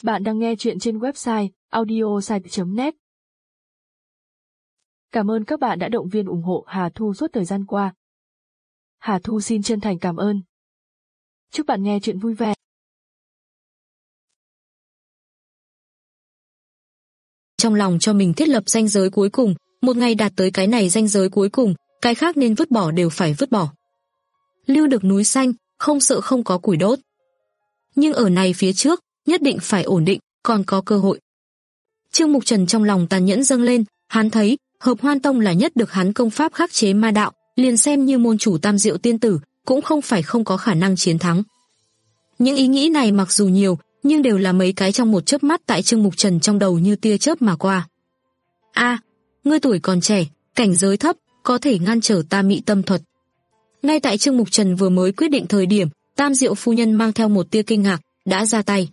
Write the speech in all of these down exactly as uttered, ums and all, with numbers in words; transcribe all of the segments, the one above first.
Bạn đang nghe chuyện trên website audiosite chấm net. Cảm ơn các bạn đã động viên ủng hộ Hà Thu suốt thời gian qua. Hà Thu xin chân thành cảm ơn. Chúc bạn nghe chuyện vui vẻ. Trong lòng cho mình thiết lập ranh giới cuối cùng, một ngày đạt tới cái này ranh giới cuối cùng, cái khác nên vứt bỏ đều phải vứt bỏ. Lưu được núi xanh, không sợ không có củi đốt. Nhưng ở này phía trước, nhất định phải ổn định, còn có cơ hội. Trương Mục Trần trong lòng tàn nhẫn dâng lên, hắn thấy, Hợp Hoan Tông là nhất được hắn công pháp khắc chế ma đạo, liền xem như môn chủ Tam Diệu Tiên Tử, cũng không phải không có khả năng chiến thắng. Những ý nghĩ này mặc dù nhiều, nhưng đều là mấy cái trong một chớp mắt tại Trương Mục Trần trong đầu như tia chớp mà qua. A, ngươi tuổi còn trẻ, cảnh giới thấp, có thể ngăn trở ta mị tâm thuật. Ngay tại Trương Mục Trần vừa mới quyết định thời điểm, Tam Diệu phu nhân mang theo một tia kinh ngạc, đã ra tay.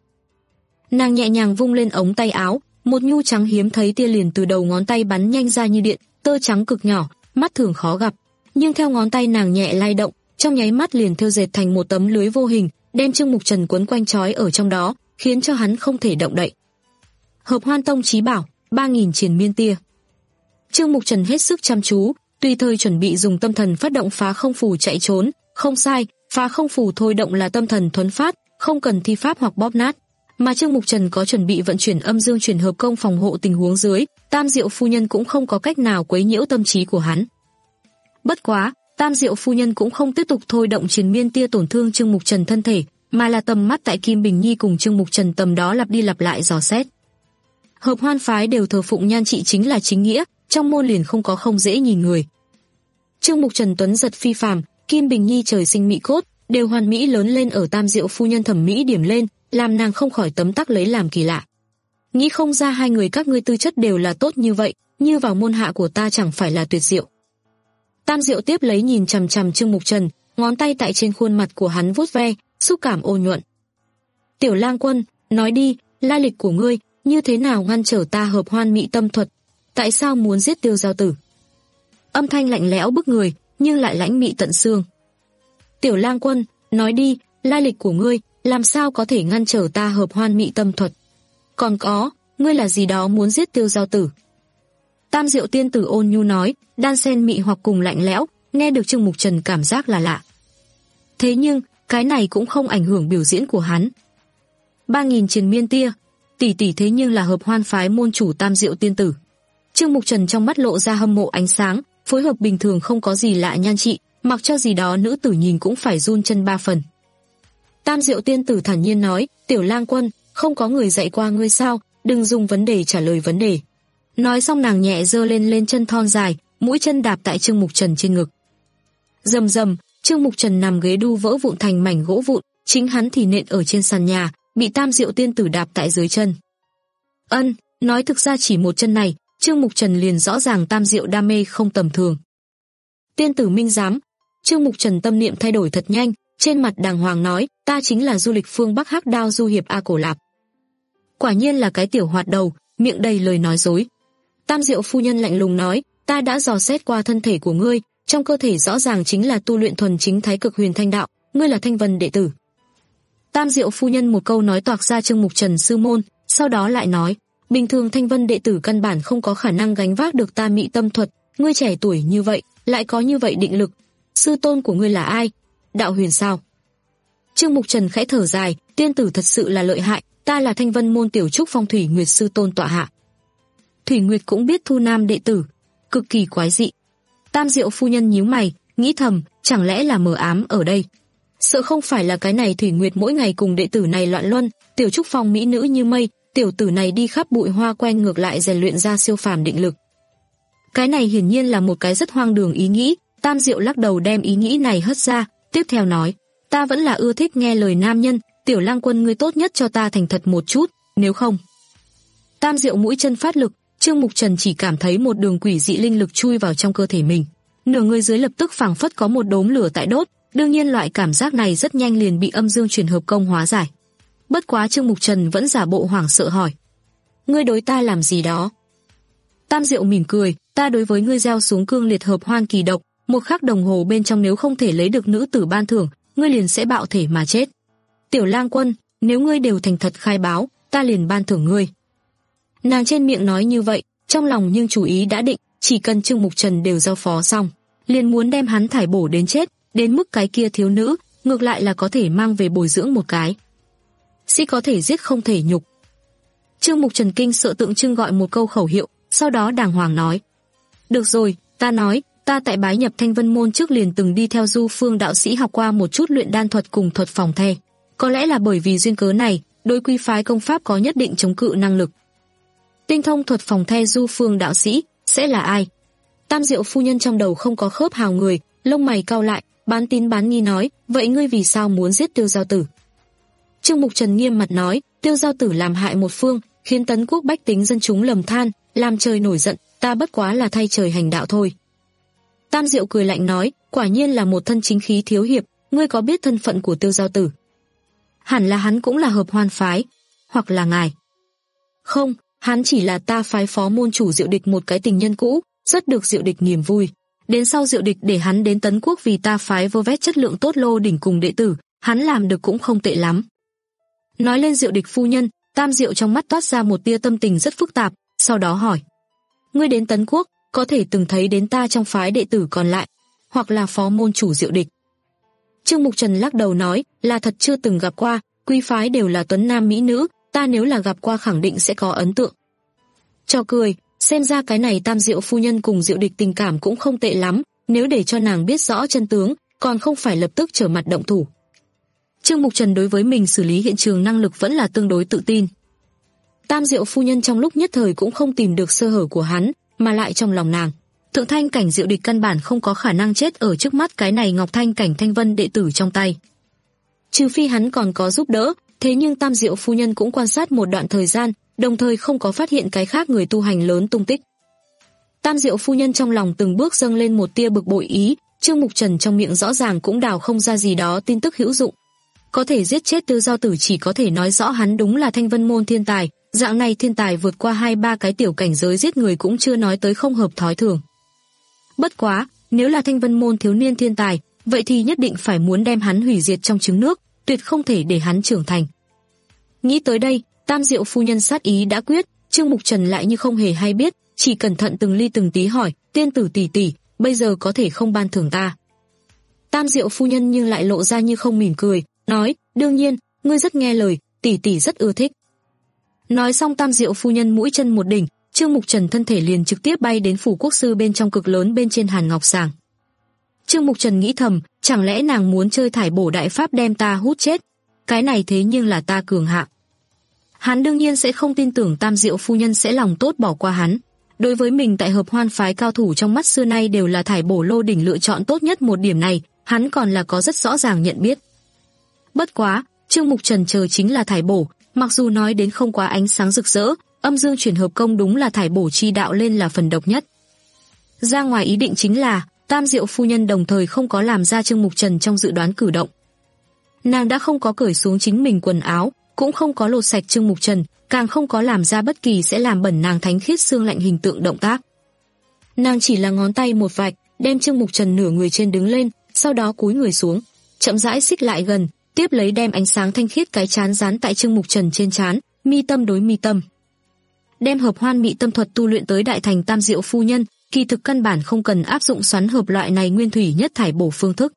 Nàng nhẹ nhàng vung lên ống tay áo, một nhu trắng hiếm thấy tia liền từ đầu ngón tay bắn nhanh ra như điện, tơ trắng cực nhỏ, mắt thường khó gặp, nhưng theo ngón tay nàng nhẹ lay động, trong nháy mắt liền thêu dệt thành một tấm lưới vô hình, đem Trương Mục Trần quấn quanh trói ở trong đó, khiến cho hắn không thể động đậy. Hợp Hoan Tông chí bảo, ba nghìn triền miên tia. Trương Mục Trần hết sức chăm chú, tùy thời chuẩn bị dùng tâm thần phát động phá không phù chạy trốn, không sai, phá không phù thôi động là tâm thần thuấn phát, không cần thi pháp hoặc bóp nát. Mà Trương Mục Trần có chuẩn bị vận chuyển âm dương chuyển hợp công phòng hộ tình huống dưới, Tam Diệu phu nhân cũng không có cách nào quấy nhiễu tâm trí của hắn. Bất quá, Tam Diệu phu nhân cũng không tiếp tục thôi động triền miên tia tổn thương Trương Mục Trần thân thể, mà là tầm mắt tại Kim Bình Nhi cùng Trương Mục Trần tầm đó lặp đi lặp lại dò xét. Hợp Hoan phái đều thờ phụng nhan trị chính là chính nghĩa, trong môn liền không có không dễ nhìn người. Trương Mục Trần tuấn giật phi phàm, Kim Bình Nhi trời sinh mỹ cốt, đều hoàn mỹ lớn lên ở Tam Diệu phu nhân thẩm mỹ điểm lên, làm nàng không khỏi tấm tắc lấy làm kỳ lạ. Nghĩ không ra hai người các ngươi tư chất đều là tốt như vậy, như vào môn hạ của ta chẳng phải là tuyệt diệu. Tam Diệu tiếp lấy nhìn chằm chằm Trương Mục Trần, ngón tay tại trên khuôn mặt của hắn vuốt ve, xúc cảm ôn nhuận. Tiểu Lang Quân, nói đi, lai lịch của ngươi, như thế nào ngăn trở ta Hợp Hoan mị tâm thuật, tại sao muốn giết Tiêu Giao Tử? Âm thanh lạnh lẽo bức người, nhưng lại lãnh mị tận xương. Tiểu Lang Quân, nói đi, lai lịch của ngươi, làm sao có thể ngăn trở ta Hợp Hoan mị tâm thuật? Còn có, ngươi là gì đó muốn giết Tiêu Giao Tử? Tam Diệu Tiên Tử ôn nhu nói, đan xen mị hoặc cùng lạnh lẽo, nghe được Trương Mục Trần cảm giác là lạ. Thế nhưng, cái này cũng không ảnh hưởng biểu diễn của hắn. Ba nghìn triền miên tia, tỷ tỷ thế nhưng là Hợp Hoan phái môn chủ Tam Diệu Tiên Tử. Trương Mục Trần trong mắt lộ ra hâm mộ ánh sáng, phối hợp bình thường không có gì lạ nhan trị, mặc cho gì đó nữ tử nhìn cũng phải run chân ba phần. Tam Diệu Tiên Tử thản nhiên nói, Tiểu Lang Quân, không có người dạy qua ngươi sao, đừng dùng vấn đề trả lời vấn đề. Nói xong nàng nhẹ giơ lên lên chân thon dài, mũi chân đạp tại Trương Mục Trần trên ngực. Rầm rầm, Trương Mục Trần nằm ghế đu vỡ vụn thành mảnh gỗ vụn, chính hắn thì nện ở trên sàn nhà, bị Tam Diệu Tiên Tử đạp tại dưới chân. Ân, nói thực ra chỉ một chân này, Trương Mục Trần liền rõ ràng Tam Diệu đam mê không tầm thường. Tiên tử minh giám, Trương Mục Trần tâm niệm thay đổi thật nhanh, trên mặt đàng hoàng nói, ta chính là du lịch phương Bắc Hắc Đao du hiệp A Cổ Lạp. Quả nhiên là cái tiểu hoạt đầu, miệng đầy lời nói dối. Tam Diệu phu nhân lạnh lùng nói, ta đã dò xét qua thân thể của ngươi, trong cơ thể rõ ràng chính là tu luyện thuần chính Thái Cực Huyền Thanh đạo, ngươi là Thanh Vân đệ tử. Tam Diệu phu nhân một câu nói toạc ra Trương Mục Trần sư môn, sau đó lại nói, bình thường Thanh Vân đệ tử căn bản không có khả năng gánh vác được ta mị tâm thuật, ngươi trẻ tuổi như vậy, lại có như vậy định lực. Sư tôn của ngươi là ai? Đạo Huyền sao? Trương Mục Trần khẽ thở dài, tiên tử thật sự là lợi hại, ta là Thanh Vân môn tiểu trúc phong Thủy Nguyệt sư tôn tọa hạ. Thủy Nguyệt cũng biết thu nam đệ tử, cực kỳ quái dị. Tam Diệu phu nhân nhíu mày, nghĩ thầm, chẳng lẽ là mờ ám ở đây? Sợ không phải là cái này Thủy Nguyệt mỗi ngày cùng đệ tử này loạn luân, tiểu trúc phong mỹ nữ như mây, tiểu tử này đi khắp bụi hoa quen ngược lại rèn luyện ra siêu phàm định lực. Cái này hiển nhiên là một cái rất hoang đường ý nghĩ, Tam Diệu lắc đầu đem ý nghĩ này hất ra, tiếp theo nói, ta vẫn là ưa thích nghe lời nam nhân, Tiểu Lang Quân ngươi tốt nhất cho ta thành thật một chút, nếu không. Tam Diệu mũi chân phát lực, Trương Mục Trần chỉ cảm thấy một đường quỷ dị linh lực chui vào trong cơ thể mình. Nửa người dưới lập tức phảng phất có một đốm lửa tại đốt, đương nhiên loại cảm giác này rất nhanh liền bị âm dương chuyển hợp công hóa giải. Bất quá Trương Mục Trần vẫn giả bộ hoảng sợ hỏi, ngươi đối ta làm gì đó? Tam Diệu mỉm cười, ta đối với ngươi gieo xuống cương liệt hợp hoan kỳ độc, một khắc đồng hồ bên trong nếu không thể lấy được nữ tử ban thưởng, ngươi liền sẽ bạo thể mà chết. Tiểu Lang Quân, nếu ngươi đều thành thật khai báo, ta liền ban thưởng ngươi. Nàng trên miệng nói như vậy, trong lòng nhưng chủ ý đã định, chỉ cần Trương Mục Trần đều giao phó xong, liền muốn đem hắn thải bổ đến chết, đến mức cái kia thiếu nữ, ngược lại là có thể mang về bồi dưỡng một cái. Sĩ có thể giết không thể nhục. Trương Mục Trần kinh sợ tượng trưng gọi một câu khẩu hiệu, sau đó đàng hoàng nói. Được rồi, ta nói, ta tại bái nhập Thanh Vân Môn trước liền từng đi theo Du Phương đạo sĩ học qua một chút luyện đan thuật cùng thuật phòng the. Có lẽ là bởi vì duyên cớ này, đối quy phái công pháp có nhất định chống cự năng lực. Tinh thông thuật phòng the Du Phương đạo sĩ, sẽ là ai? Tam Diệu phu nhân trong đầu không có khớp hào người, lông mày cau lại, bán tín bán nghi nói, vậy ngươi vì sao muốn giết Tiêu Giao Tử? Trương Mục Trần nghiêm mặt nói, Tiêu Giao Tử làm hại một phương, khiến Tấn Quốc bách tính dân chúng lầm than, làm trời nổi giận, ta bất quá là thay trời hành đạo thôi. Tam Diệu cười lạnh nói, quả nhiên là một thân chính khí thiếu hiệp, ngươi có biết thân phận của Tiêu Giao Tử? Hẳn là hắn cũng là hợp hoan phái, hoặc là ngài. Không, hắn chỉ là ta phái phó môn chủ Diệu Địch một cái tình nhân cũ, rất được Diệu Địch niềm vui. Đến sau Diệu Địch để hắn đến Tấn Quốc vì ta phái vô vét chất lượng tốt lô đỉnh cùng đệ tử, hắn làm được cũng không tệ lắm. Nói lên Diệu Địch phu nhân, Tam Diệu trong mắt toát ra một tia tâm tình rất phức tạp, sau đó hỏi. Ngươi đến Tấn Quốc, có thể từng thấy đến ta trong phái đệ tử còn lại, hoặc là phó môn chủ Diệu Địch? Trương Mục Trần lắc đầu nói, là thật chưa từng gặp qua, quy phái đều là tuấn nam mỹ nữ, ta nếu là gặp qua khẳng định sẽ có ấn tượng. Cho cười, xem ra cái này Tam Diệu phu nhân cùng Diệu Địch tình cảm cũng không tệ lắm, nếu để cho nàng biết rõ chân tướng, còn không phải lập tức trở mặt động thủ. Trương Mục Trần đối với mình xử lý hiện trường năng lực vẫn là tương đối tự tin. Tam Diệu phu nhân trong lúc nhất thời cũng không tìm được sơ hở của hắn, mà lại trong lòng nàng, thượng thanh cảnh Diệu Địch căn bản không có khả năng chết ở trước mắt cái này ngọc thanh cảnh Thanh Vân đệ tử trong tay. Trừ phi hắn còn có giúp đỡ, thế nhưng Tam Diệu phu nhân cũng quan sát một đoạn thời gian, đồng thời không có phát hiện cái khác người tu hành lớn tung tích. Tam Diệu phu nhân trong lòng từng bước dâng lên một tia bực bội ý, Trương Mục Trần trong miệng rõ ràng cũng đào không ra gì đó tin tức hữu dụng. Có thể giết chết Tiêu Giao Tử chỉ có thể nói rõ hắn đúng là Thanh Vân môn thiên tài, dạng này thiên tài vượt qua hai ba cái tiểu cảnh giới giết người cũng chưa nói tới không hợp thói thường. Bất quá, nếu là Thanh Vân môn thiếu niên thiên tài, vậy thì nhất định phải muốn đem hắn hủy diệt trong trứng nước, tuyệt không thể để hắn trưởng thành. Nghĩ tới đây, Tam Diệu phu nhân sát ý đã quyết, Trương Mục Trần lại như không hề hay biết, chỉ cẩn thận từng ly từng tí hỏi, tiên tử tỷ tỷ, bây giờ có thể không ban thưởng ta? Tam Diệu phu nhân nhưng lại lộ ra như không mỉm cười, nói, đương nhiên, ngươi rất nghe lời, tỷ tỷ rất ưa thích. Nói xong Tam Diệu phu nhân mũi chân một đỉnh, Trương Mục Trần thân thể liền trực tiếp bay đến phủ quốc sư bên trong cực lớn bên trên Hàn Ngọc Sàng. Trương Mục Trần nghĩ thầm, chẳng lẽ nàng muốn chơi thải bổ đại pháp đem ta hút chết? Cái này thế nhưng là ta cường hạng. Hắn đương nhiên sẽ không tin tưởng Tam Diệu phu nhân sẽ lòng tốt bỏ qua hắn. Đối với mình tại hợp hoan phái cao thủ trong mắt xưa nay đều là thải bổ lô đỉnh lựa chọn tốt nhất, một điểm này, hắn còn là có rất rõ ràng nhận biết. Bất quá, Trương Mục Trần chờ chính là thải bổ, mặc dù nói đến không quá ánh sáng rực rỡ, âm dương chuyển hợp công đúng là thải bổ chi đạo lên là phần độc nhất. Ra ngoài ý định chính là, Tam Diệu phu nhân đồng thời không có làm ra Trương Mục Trần trong dự đoán cử động. Nàng đã không có cởi xuống chính mình quần áo, cũng không có lột sạch Trương Mục Trần, càng không có làm ra bất kỳ sẽ làm bẩn nàng thánh khiết xương lạnh hình tượng động tác. Nàng chỉ là ngón tay một vạch, đem Trương Mục Trần nửa người trên đứng lên, sau đó cúi người xuống, chậm rãi xích lại gần, tiếp lấy đem ánh sáng thanh khiết cái trán dán tại Trương Mục Trần trên trán, mi tâm đối mi tâm. Đem hợp hoan mị tâm thuật tu luyện tới đại thành Tam Diệu phu nhân, kỳ thực căn bản không cần áp dụng xoắn hợp loại này nguyên thủy nhất thải bổ phương thức.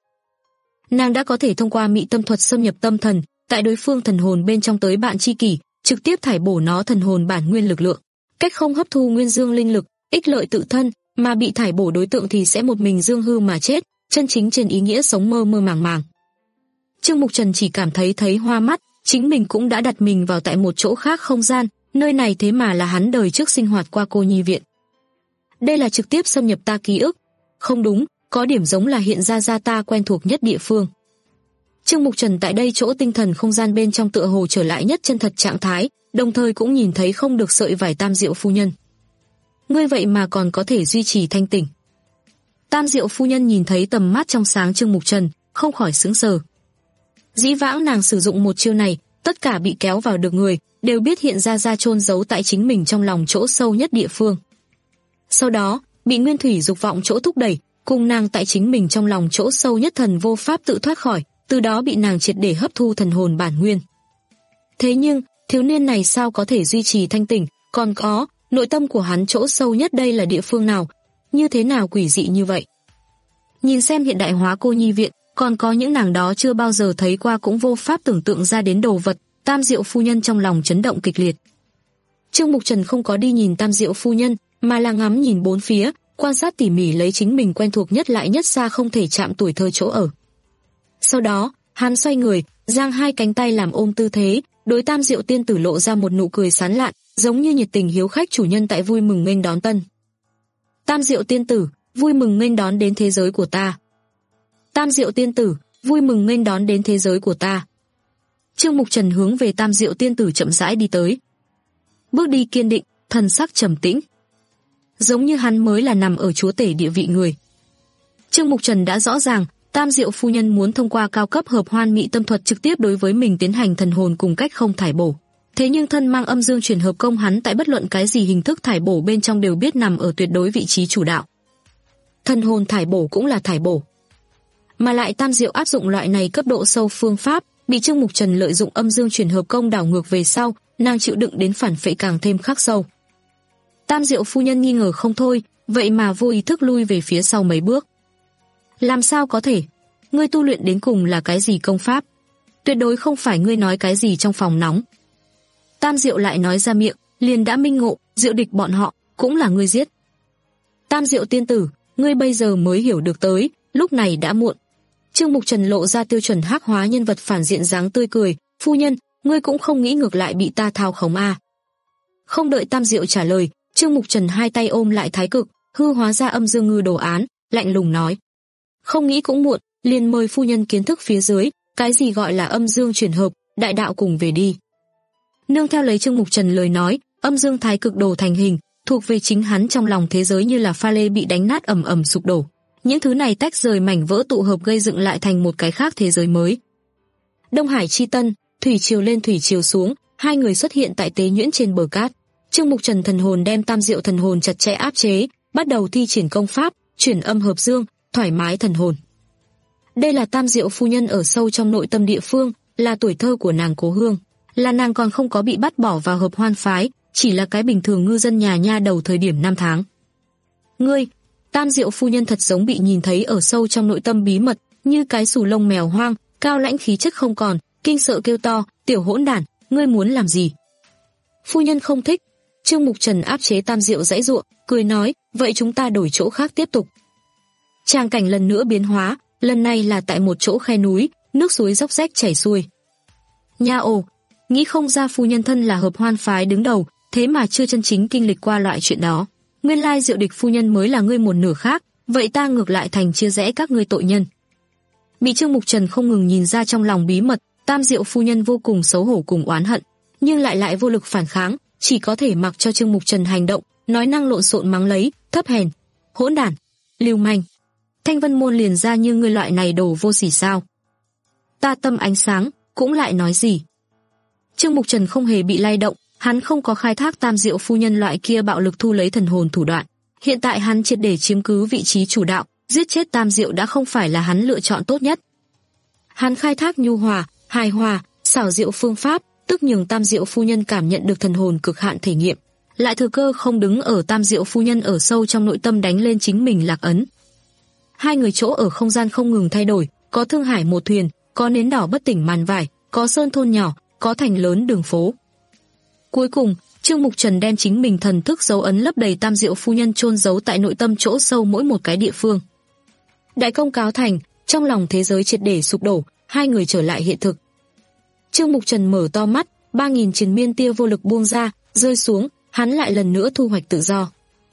Nàng đã có thể thông qua mị tâm thuật xâm nhập tâm thần, tại đối phương thần hồn bên trong tới bạn tri kỷ, trực tiếp thải bổ nó thần hồn bản nguyên lực lượng, cách không hấp thu nguyên dương linh lực, ích lợi tự thân, mà bị thải bổ đối tượng thì sẽ một mình dương hư mà chết, chân chính trên ý nghĩa sống mơ mơ màng màng. Trương Mục Trần chỉ cảm thấy thấy hoa mắt, chính mình cũng đã đặt mình vào tại một chỗ khác không gian, nơi này thế mà là hắn đời trước sinh hoạt qua cô nhi viện. Đây là trực tiếp xâm nhập ta ký ức. Không đúng, có điểm giống là hiện ra ra ta quen thuộc nhất địa phương. Trương Mục Trần tại đây chỗ tinh thần không gian bên trong tựa hồ trở lại nhất chân thật trạng thái, đồng thời cũng nhìn thấy không được sợi vải Tam Diệu phu nhân. Ngươi vậy mà còn có thể duy trì thanh tỉnh. Tam Diệu phu nhân nhìn thấy tầm mắt trong sáng Trương Mục Trần, không khỏi sững sờ. Dĩ vãng nàng sử dụng một chiêu này, tất cả bị kéo vào được người, đều biết hiện ra ra chôn giấu tại chính mình trong lòng chỗ sâu nhất địa phương. Sau đó, bị nguyên thủy dục vọng chỗ thúc đẩy, cùng nàng tại chính mình trong lòng chỗ sâu nhất thần vô pháp tự thoát khỏi, từ đó bị nàng triệt để hấp thu thần hồn bản nguyên. Thế nhưng, Thiếu niên này sao có thể duy trì thanh tỉnh, còn có, nội tâm của hắn chỗ sâu nhất đây là địa phương nào, như thế nào quỷ dị như vậy. Nhìn xem hiện đại hóa cô nhi viện, còn có những nàng đó chưa bao giờ thấy qua cũng vô pháp tưởng tượng ra đến đồ vật, Tam Diệu phu nhân trong lòng chấn động kịch liệt. Trương Mục Trần không có đi nhìn Tam Diệu phu nhân, mà là ngắm nhìn bốn phía, quan sát tỉ mỉ lấy chính mình quen thuộc nhất lại nhất xa không thể chạm tuổi thơ chỗ ở. Sau đó, hắn xoay người, giang hai cánh tay làm ôm tư thế, đối Tam Diệu tiên tử lộ ra một nụ cười sán lạn, giống như nhiệt tình hiếu khách chủ nhân tại vui mừng nghênh đón tân. Tam Diệu tiên tử, vui mừng nghênh đón đến thế giới của ta. Tam Diệu tiên tử, vui mừng nghênh đón đến thế giới của ta. Trương Mục Trần hướng về Tam Diệu tiên tử chậm rãi đi tới. Bước đi kiên định, thần sắc trầm tĩnh. Giống như hắn mới là nằm ở chúa tể địa vị người. Trương Mục Trần đã rõ ràng, Tam Diệu phu nhân muốn thông qua cao cấp hợp hoan mị tâm thuật trực tiếp đối với mình tiến hành thần hồn cùng cách không thải bổ. Thế nhưng thân mang âm dương chuyển hợp công hắn tại bất luận cái gì hình thức thải bổ bên trong đều biết nằm ở tuyệt đối vị trí chủ đạo. Thần hồn thải bổ cũng là thải bổ. Mà lại Tam Diệu áp dụng loại này cấp độ sâu phương pháp, bị Trương Mục Trần lợi dụng âm dương chuyển hợp công đảo ngược về sau, nàng chịu đựng đến phản phệ càng thêm khắc sâu. Tam Diệu phu nhân nghi ngờ không thôi, vậy mà vô ý thức lui về phía sau mấy bước. Làm sao có thể? Ngươi tu luyện đến cùng là cái gì công pháp? Tuyệt đối không phải ngươi nói cái gì trong phòng nóng. Tam Diệu lại nói ra miệng, liền đã minh ngộ, Diệu địch bọn họ, cũng là ngươi giết. Tam Diệu tiên tử, ngươi bây giờ mới hiểu được tới, lúc này đã muộn. Trương Mục Trần lộ ra tiêu chuẩn hắc hóa nhân vật phản diện dáng tươi cười, phu nhân, ngươi cũng không nghĩ ngược lại bị ta thao khống à. Không đợi Tam Diệu trả lời, Trương Mục Trần hai tay ôm lại thái cực, hư hóa ra âm dương ngư đồ án, lạnh lùng nói. Không nghĩ cũng muộn, liền mời phu nhân kiến thức phía dưới, cái gì gọi là âm dương chuyển hợp, đại đạo cùng về đi. Nương theo lấy Trương Mục Trần lời nói, âm dương thái cực đồ thành hình, thuộc về chính hắn trong lòng thế giới như là pha lê bị đánh nát ầm ầm sụp đổ. Những thứ này tách rời mảnh vỡ tụ hợp gây dựng lại thành một cái khác thế giới mới. Đông Hải chi tân, thủy triều lên thủy triều xuống, hai người xuất hiện tại tế nhuyễn trên bờ cát. Trương Mục Trần thần hồn đem Tam Diệu thần hồn chặt chẽ áp chế, bắt đầu thi triển công pháp, chuyển âm hợp dương, thoải mái thần hồn. Đây là Tam Diệu phu nhân ở sâu trong nội tâm địa phương, là tuổi thơ của nàng cố hương, là nàng còn không có bị bắt bỏ vào hợp hoan phái, chỉ là cái bình thường ngư dân nhà nha đầu thời điểm năm tháng. Ngươi, Tam Diệu phu nhân thật giống bị nhìn thấy ở sâu trong nội tâm bí mật, như cái sù lông mèo hoang, cao lãnh khí chất không còn, kinh sợ kêu to, tiểu hỗn đản, ngươi muốn làm gì? Phu nhân không thích. Trương Mục Trần áp chế Tam Diệu giãy giụa, cười nói, vậy chúng ta đổi chỗ khác tiếp tục. Tràng cảnh lần nữa biến hóa, lần này là tại một chỗ khe núi, nước suối róc rách chảy xuôi. Nha ồ, nghĩ không ra phu nhân thân là hợp hoan phái đứng đầu, thế mà chưa chân chính kinh lịch qua loại chuyện đó. Nguyên lai Diệu địch phu nhân mới là ngươi một nửa khác, vậy ta ngược lại thành chia rẽ các ngươi tội nhân. Bị Trương Mục Trần không ngừng nhìn ra trong lòng bí mật, Tam Diệu phu nhân vô cùng xấu hổ cùng oán hận, nhưng lại lại vô lực phản kháng, chỉ có thể mặc cho Trương Mục Trần hành động, nói năng lộn xộn mắng lấy, thấp hèn, hỗn đản, lưu manh. Thanh Vân môn liền ra như ngươi loại này đồ vô sỉ sao? Ta tâm ánh sáng, cũng lại nói gì? Trương Mục Trần không hề bị lay động, hắn không có khai thác Tam Diệu phu nhân loại kia bạo lực thu lấy thần hồn thủ đoạn. Hiện tại hắn triệt để chiếm cứ vị trí chủ đạo, giết chết Tam Diệu đã không phải là hắn lựa chọn tốt nhất. Hắn khai thác nhu hòa, hài hòa, xảo diệu phương pháp, tức nhường Tam Diệu phu nhân cảm nhận được thần hồn cực hạn thể nghiệm, lại thừa cơ không đứng ở Tam Diệu phu nhân ở sâu trong nội tâm đánh lên chính mình lạc ấn. Hai người chỗ ở không gian không ngừng thay đổi, có thương hải một thuyền, có nến đỏ bất tỉnh màn vải, có sơn thôn nhỏ, có thành lớn đường phố. Cuối cùng, Trương Mục Trần đem chính mình thần thức dấu ấn lấp đầy Tam Diệu phu nhân chôn giấu tại nội tâm chỗ sâu mỗi một cái địa phương. Đại công cáo thành, trong lòng thế giới triệt để sụp đổ, hai người trở lại hiện thực. Trương Mục Trần mở to mắt, ba nghìn triền miên tia vô lực buông ra, rơi xuống, hắn lại lần nữa thu hoạch tự do.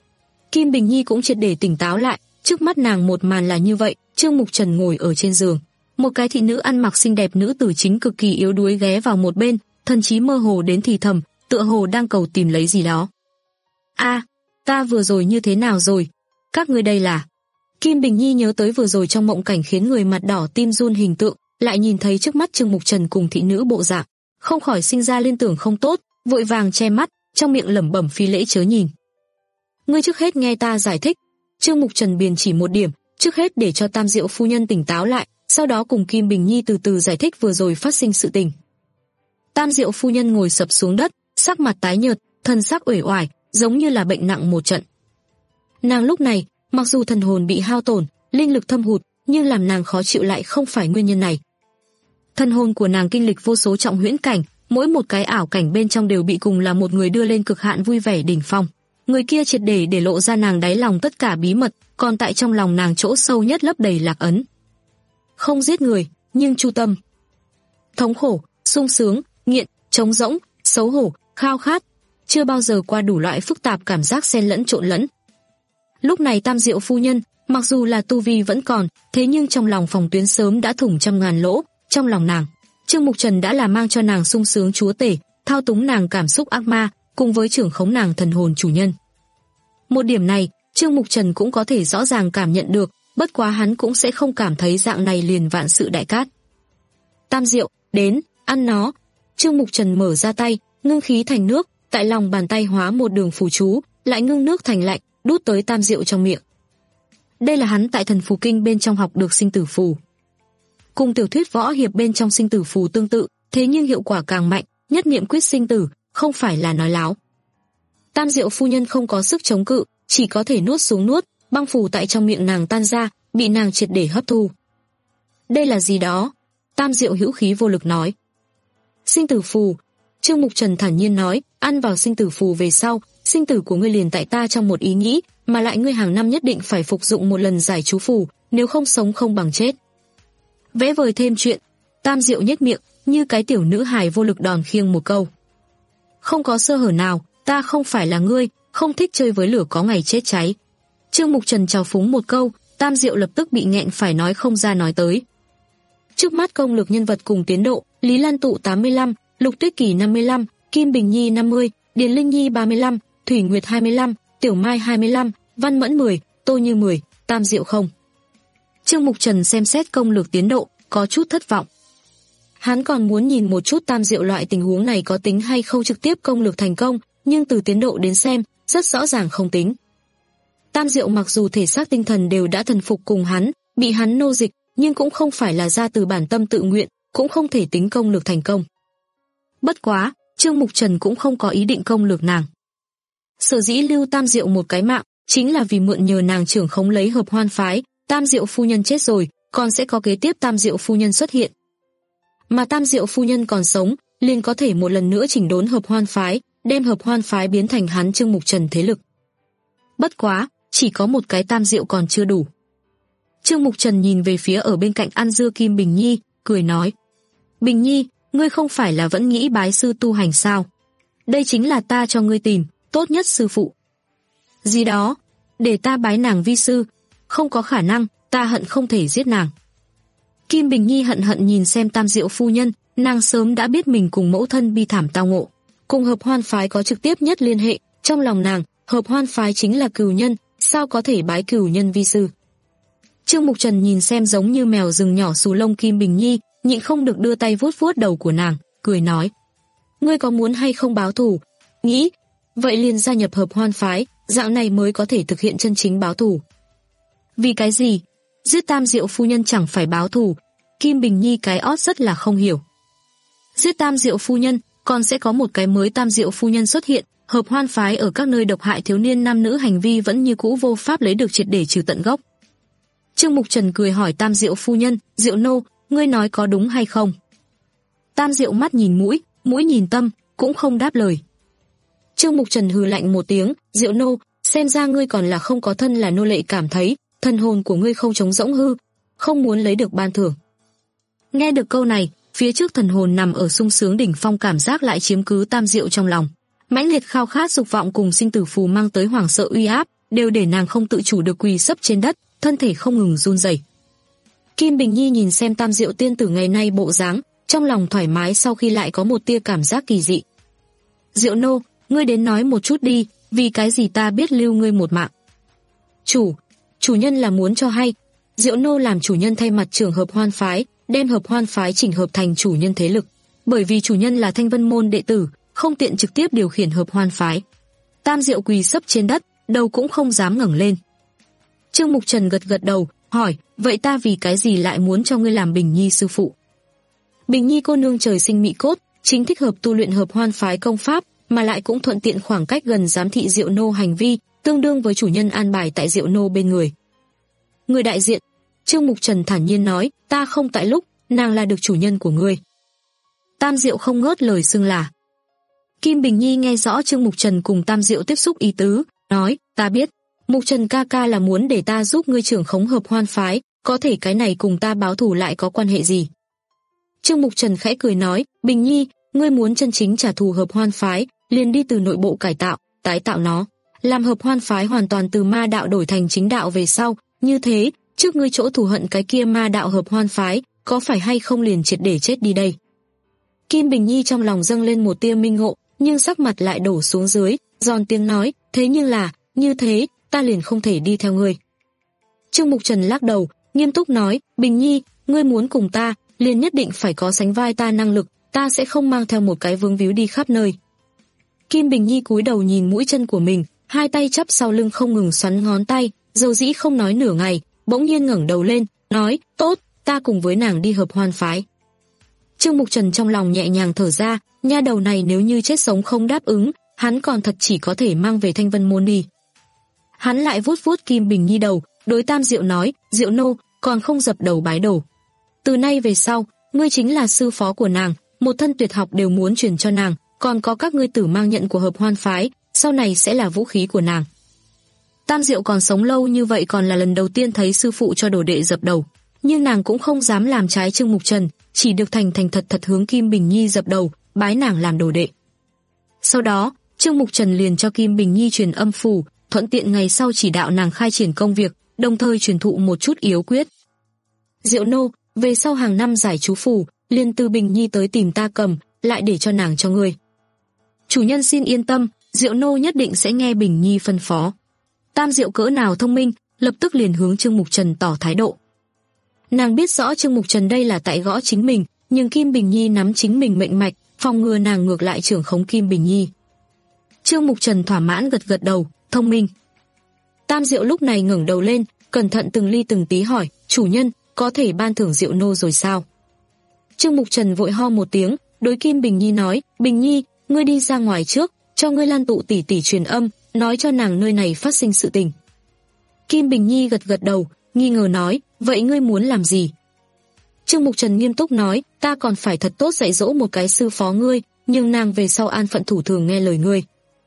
Kim Bình Nhi cũng triệt để tỉnh táo lại, trước mắt nàng một màn là như vậy, Trương Mục Trần ngồi ở trên giường, một cái thị nữ ăn mặc xinh đẹp nữ tử chính cực kỳ yếu đuối ghé vào một bên, thần trí mơ hồ đến thì thầm, tựa hồ đang cầu tìm lấy gì đó. A, à, ta vừa rồi như thế nào rồi? Các ngươi đây là? Kim Bình Nhi nhớ tới vừa rồi trong mộng cảnh khiến người mặt đỏ tim run hình tượng, lại nhìn thấy trước mắt Trương Mục Trần cùng thị nữ bộ dạng, không khỏi sinh ra liên tưởng không tốt, vội vàng che mắt, trong miệng lẩm bẩm phi lễ chớ nhìn. Ngươi trước hết nghe ta giải thích. Trương Mục Trần biền chỉ một điểm, trước hết để cho Tam Diệu phu nhân tỉnh táo lại, sau đó cùng Kim Bình Nhi từ từ giải thích vừa rồi phát sinh sự tình. Tam Diệu phu nhân ngồi sập xuống đất, sắc mặt tái nhợt, thân sắc uể oải, giống như là bệnh nặng một trận. Nàng lúc này, mặc dù thần hồn bị hao tổn, linh lực thâm hụt, nhưng làm nàng khó chịu lại không phải nguyên nhân này. Thần hồn của nàng kinh lịch vô số trọng huyễn cảnh, mỗi một cái ảo cảnh bên trong đều bị cùng là một người đưa lên cực hạn vui vẻ đỉnh phong. Người kia triệt để để lộ ra nàng đáy lòng tất cả bí mật, còn tại trong lòng nàng chỗ sâu nhất lấp đầy lạc ấn. Không giết người, nhưng chu tâm. Thống khổ, sung sướng, nghiện, trống rỗng, xấu hổ, khao khát, chưa bao giờ qua đủ loại phức tạp cảm giác xen lẫn trộn lẫn. Lúc này Tam Diệu phu nhân, mặc dù là tu vi vẫn còn, thế nhưng trong lòng phòng tuyến sớm đã thủng trăm ngàn lỗ. Trong lòng nàng, Trương Mục Trần đã là mang cho nàng sung sướng chúa tể, thao túng nàng cảm xúc ác ma, cùng với trưởng khống nàng thần hồn chủ nhân. Một điểm này, Trương Mục Trần cũng có thể rõ ràng cảm nhận được, bất quá hắn cũng sẽ không cảm thấy dạng này liền vạn sự đại cát. Tam Diệu, đến, ăn nó. Trương Mục Trần mở ra tay, ngưng khí thành nước, tại lòng bàn tay hóa một đường phù chú, lại ngưng nước thành lạnh, đút tới Tam Diệu trong miệng. Đây là hắn tại thần phù kinh bên trong học được sinh tử phù. Cùng tiểu thuyết võ hiệp bên trong sinh tử phù tương tự, thế nhưng hiệu quả càng mạnh, nhất niệm quyết sinh tử, không phải là nói láo. Tam Diệu phu nhân không có sức chống cự, chỉ có thể nuốt xuống nuốt, băng phù tại trong miệng nàng tan ra, bị nàng triệt để hấp thu. Đây là gì đó? Tam Diệu hữu khí vô lực nói. Sinh tử phù. Trương Mục Trần thản nhiên nói, ăn vào sinh tử phù về sau, sinh tử của ngươi liền tại ta trong một ý nghĩ, mà lại ngươi hàng năm nhất định phải phục dụng một lần giải chú phù, nếu không sống không bằng chết. Vẽ vời thêm chuyện, Tam Diệu nhếch miệng, như cái tiểu nữ hài vô lực đòn khiêng một câu. Không có sơ hở nào, ta không phải là ngươi, không thích chơi với lửa có ngày chết cháy. Trương Mục Trần chào phúng một câu, Tam Diệu lập tức bị nghẹn phải nói không ra nói tới. Trước mắt công lực nhân vật cùng tiến độ, Lý Lan Tụ tám mươi lăm, Lục Tuyết Kỳ năm mươi lăm, Kim Bình Nhi năm mươi, Điền Linh Nhi ba mươi lăm, Thủy Nguyệt hai mươi lăm, Tiểu Mai hai mươi lăm, Văn Mẫn mười, Tô Như mười, Tam Diệu không. Trương Mục Trần xem xét công lực tiến độ, có chút thất vọng. Hắn còn muốn nhìn một chút Tam Diệu loại tình huống này có tính hay không trực tiếp công lực thành công, nhưng từ tiến độ đến xem, rất rõ ràng không tính. Tam Diệu mặc dù thể xác tinh thần đều đã thần phục cùng hắn, bị hắn nô dịch, nhưng cũng không phải là ra từ bản tâm tự nguyện, cũng không thể tính công lực thành công. Bất quá, Trương Mục Trần cũng không có ý định công lược nàng. Sở dĩ lưu Tam Diệu một cái mạng, chính là vì mượn nhờ nàng trưởng khống lấy Hợp Hoan phái. Tam Diệu phu nhân chết rồi, còn sẽ có kế tiếp Tam Diệu phu nhân xuất hiện. Mà Tam Diệu phu nhân còn sống, liền có thể một lần nữa chỉnh đốn Hợp Hoan phái, đem Hợp Hoan phái biến thành hắn Trương Mục Trần thế lực. Bất quá, chỉ có một cái Tam Diệu còn chưa đủ. Trương Mục Trần nhìn về phía ở bên cạnh ăn dưa Kim Bình Nhi, cười nói: Bình Nhi, ngươi không phải là vẫn nghĩ bái sư tu hành sao? Đây chính là ta cho ngươi tìm, tốt nhất sư phụ. Gì đó, để ta bái nàng vi sư, không có khả năng, ta hận không thể giết nàng. Kim Bình Nhi hận hận nhìn xem Tam Diệu phu nhân, nàng sớm đã biết mình cùng mẫu thân bi thảm tao ngộ, cùng Hợp Hoan phái có trực tiếp nhất liên hệ, trong lòng nàng, Hợp Hoan phái chính là cừu nhân, sao có thể bái cừu nhân vi sư. Trương Mục Trần nhìn xem giống như mèo rừng nhỏ xù lông Kim Bình Nhi, nhịn không được đưa tay vuốt vuốt đầu của nàng, cười nói: Ngươi có muốn hay không báo thù? Nghĩ, vậy liền gia nhập Hợp Hoan phái, dạng này mới có thể thực hiện chân chính báo thù. Vì cái gì? Giết Tam Diệu phu nhân chẳng phải báo thù? Kim Bình Nhi cái ót rất là không hiểu. Giết Tam Diệu phu nhân, còn sẽ có một cái mới Tam Diệu phu nhân xuất hiện, Hợp Hoan phái ở các nơi độc hại thiếu niên nam nữ hành vi vẫn như cũ vô pháp lấy được triệt để trừ tận gốc. Trương Mục Trần cười hỏi Tam Diệu phu nhân, Diệu nô, ngươi nói có đúng hay không? Tam Diệu mắt nhìn mũi, mũi nhìn tâm, cũng không đáp lời. Trương Mục Trần hừ lạnh một tiếng, Diệu nô, xem ra ngươi còn là không có thân là nô lệ cảm thấy, thần hồn của ngươi không trống rỗng hư, không muốn lấy được ban thưởng. Nghe được câu này, phía trước thần hồn nằm ở sung sướng đỉnh phong cảm giác lại chiếm cứ Tam Diệu trong lòng. Mãnh liệt khao khát dục vọng cùng sinh tử phù mang tới hoảng sợ uy áp, đều để nàng không tự chủ được quỳ sấp trên đất, thân thể không ngừng run rẩy. Kim Bình Nhi nhìn xem Tam Diệu tiên tử ngày nay bộ dáng, trong lòng thoải mái sau khi lại có một tia cảm giác kỳ dị. Diệu nô, ngươi đến nói một chút đi, vì cái gì ta biết lưu ngươi một mạng? Chủ, chủ nhân là muốn cho hay, Diệu nô làm chủ nhân thay mặt trưởng Hợp Hoan phái, đem Hợp Hoan phái chỉnh hợp thành chủ nhân thế lực, bởi vì chủ nhân là Thanh Vân môn đệ tử, không tiện trực tiếp điều khiển Hợp Hoan phái. Tam Diệu quỳ sấp trên đất, đầu cũng không dám ngẩng lên. Trương Mục Trần gật gật đầu, hỏi, vậy ta vì cái gì lại muốn cho ngươi làm Bình Nhi sư phụ? Bình Nhi cô nương trời sinh mị cốt, chính thích hợp tu luyện hợp hoan phái công pháp, mà lại cũng thuận tiện khoảng cách gần giám thị Diệu nô hành vi, tương đương với chủ nhân an bài tại Diệu nô bên người. Người đại diện, Trương Mục Trần thản nhiên nói, ta không tại lúc, nàng là được chủ nhân của ngươi. Tam Diệu không ngớt lời xưng là. Kim Bình Nhi nghe rõ Trương Mục Trần cùng Tam Diệu tiếp xúc ý tứ, nói, ta biết, Mục Trần ca ca là muốn để ta giúp ngươi trưởng khống hợp hoan phái, có thể cái này cùng ta báo thù lại có quan hệ gì? Trương Mục Trần khẽ cười nói, Bình Nhi, ngươi muốn chân chính trả thù hợp hoan phái, liền đi từ nội bộ cải tạo, tái tạo nó, làm hợp hoan phái hoàn toàn từ ma đạo đổi thành chính đạo về sau, như thế, trước ngươi chỗ thù hận cái kia ma đạo hợp hoan phái, có phải hay không liền triệt để chết đi đây? Kim Bình Nhi trong lòng dâng lên một tia minh ngộ, nhưng sắc mặt lại đổ xuống dưới, giòn tiếng nói, thế nhưng là, như thế, ta liền không thể đi theo ngươi. Trương Mục Trần lắc đầu, nghiêm túc nói, Bình Nhi, ngươi muốn cùng ta, liền nhất định phải có sánh vai ta năng lực, ta sẽ không mang theo một cái vướng víu đi khắp nơi. Kim Bình Nhi cúi đầu nhìn mũi chân của mình, hai tay chắp sau lưng không ngừng xoắn ngón tay, dầu dĩ không nói nửa ngày, bỗng nhiên ngẩng đầu lên, nói, tốt, ta cùng với nàng đi hợp hoan phái. Trương Mục Trần trong lòng nhẹ nhàng thở ra, nha đầu này nếu như chết sống không đáp ứng, hắn còn thật chỉ có thể mang về Thanh Vân Môn đi. Hắn lại vuốt vuốt Kim Bình Nhi đầu, đối Tam Diệu nói, Diệu nô, còn không dập đầu bái đổ. Từ nay về sau, ngươi chính là sư phó của nàng, một thân tuyệt học đều muốn truyền cho nàng, còn có các ngươi tử mang nhận của hợp hoan phái, sau này sẽ là vũ khí của nàng. Tam Diệu còn sống lâu như vậy còn là lần đầu tiên thấy sư phụ cho đồ đệ dập đầu, nhưng nàng cũng không dám làm trái Trương Mục Trần, chỉ được thành thành thật thật hướng Kim Bình Nhi dập đầu, bái nàng làm đồ đệ. Sau đó, Trương Mục Trần liền cho Kim Bình Nhi truyền âm phù, thuận tiện ngày sau chỉ đạo nàng khai triển công việc, đồng thời truyền thụ một chút yếu quyết. Diệu nô, về sau hàng năm giải chú phù, liền từ Bình Nhi tới tìm ta cầm, lại để cho nàng cho ngươi. Chủ nhân xin yên tâm, Diệu nô nhất định sẽ nghe Bình Nhi phân phó. Tam Diệu cỡ nào thông minh, lập tức liền hướng Trương Mục Trần tỏ thái độ. Nàng biết rõ Trương Mục Trần đây là tại gõ chính mình, nhưng Kim Bình Nhi nắm chính mình mệnh mạch, phòng ngừa nàng ngược lại trưởng khống Kim Bình Nhi. Trương Mục Trần thỏa mãn gật gật đầu, thông minh. Tam Diệu lúc này ngẩng đầu lên, cẩn thận từng ly từng tí hỏi, chủ nhân, có thể ban thưởng Diệu nô rồi sao? Trương Mục Trần vội ho một tiếng, đối Kim Bình Nhi nói, Bình Nhi, ngươi đi ra ngoài trước, cho ngươi Lan Tụ tỷ tỷ truyền âm, nói cho nàng nơi này phát sinh sự tình. Kim Bình Nhi gật gật đầu, nghi ngờ nói, vậy ngươi muốn làm gì? Trương Mục Trần nghiêm túc nói, ta còn phải thật tốt dạy dỗ một cái sư phó ngươi, nhưng nàng về sau an phận thủ thường nghe lời ngươi.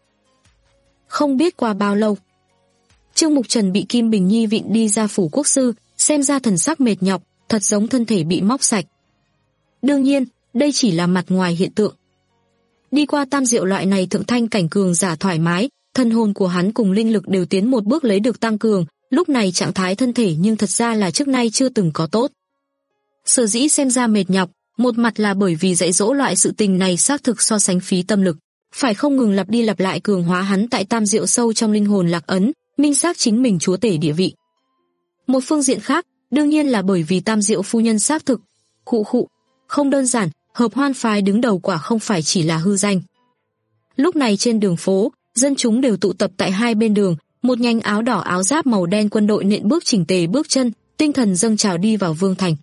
Không biết qua bao lâu, Trương Mục Trần bị Kim Bình Nhi vịn đi ra phủ quốc sư, xem ra thần sắc mệt nhọc, thật giống thân thể bị móc sạch. Đương nhiên, đây chỉ là mặt ngoài hiện tượng. Đi qua Tam Diệu loại này thượng thanh cảnh cường giả thoải mái, thân hồn của hắn cùng linh lực đều tiến một bước lấy được tăng cường, lúc này trạng thái thân thể nhưng thật ra là trước nay chưa từng có tốt. Sở dĩ xem ra mệt nhọc, một mặt là bởi vì dạy dỗ loại sự tình này xác thực so sánh phí tâm lực, phải không ngừng lặp đi lặp lại cường hóa hắn tại Tam Diệu sâu trong linh hồn lạc ấn, minh xác chính mình chúa tể địa vị. Một phương diện khác, đương nhiên là bởi vì Tam Diệu phu nhân xác thực, khụ khụ, không đơn giản, hợp hoan phái đứng đầu quả không phải chỉ là hư danh. Lúc này trên đường phố, dân chúng đều tụ tập tại hai bên đường, một nhánh áo đỏ áo giáp màu đen quân đội nện bước chỉnh tề bước chân, tinh thần dâng trào đi vào Vương thành.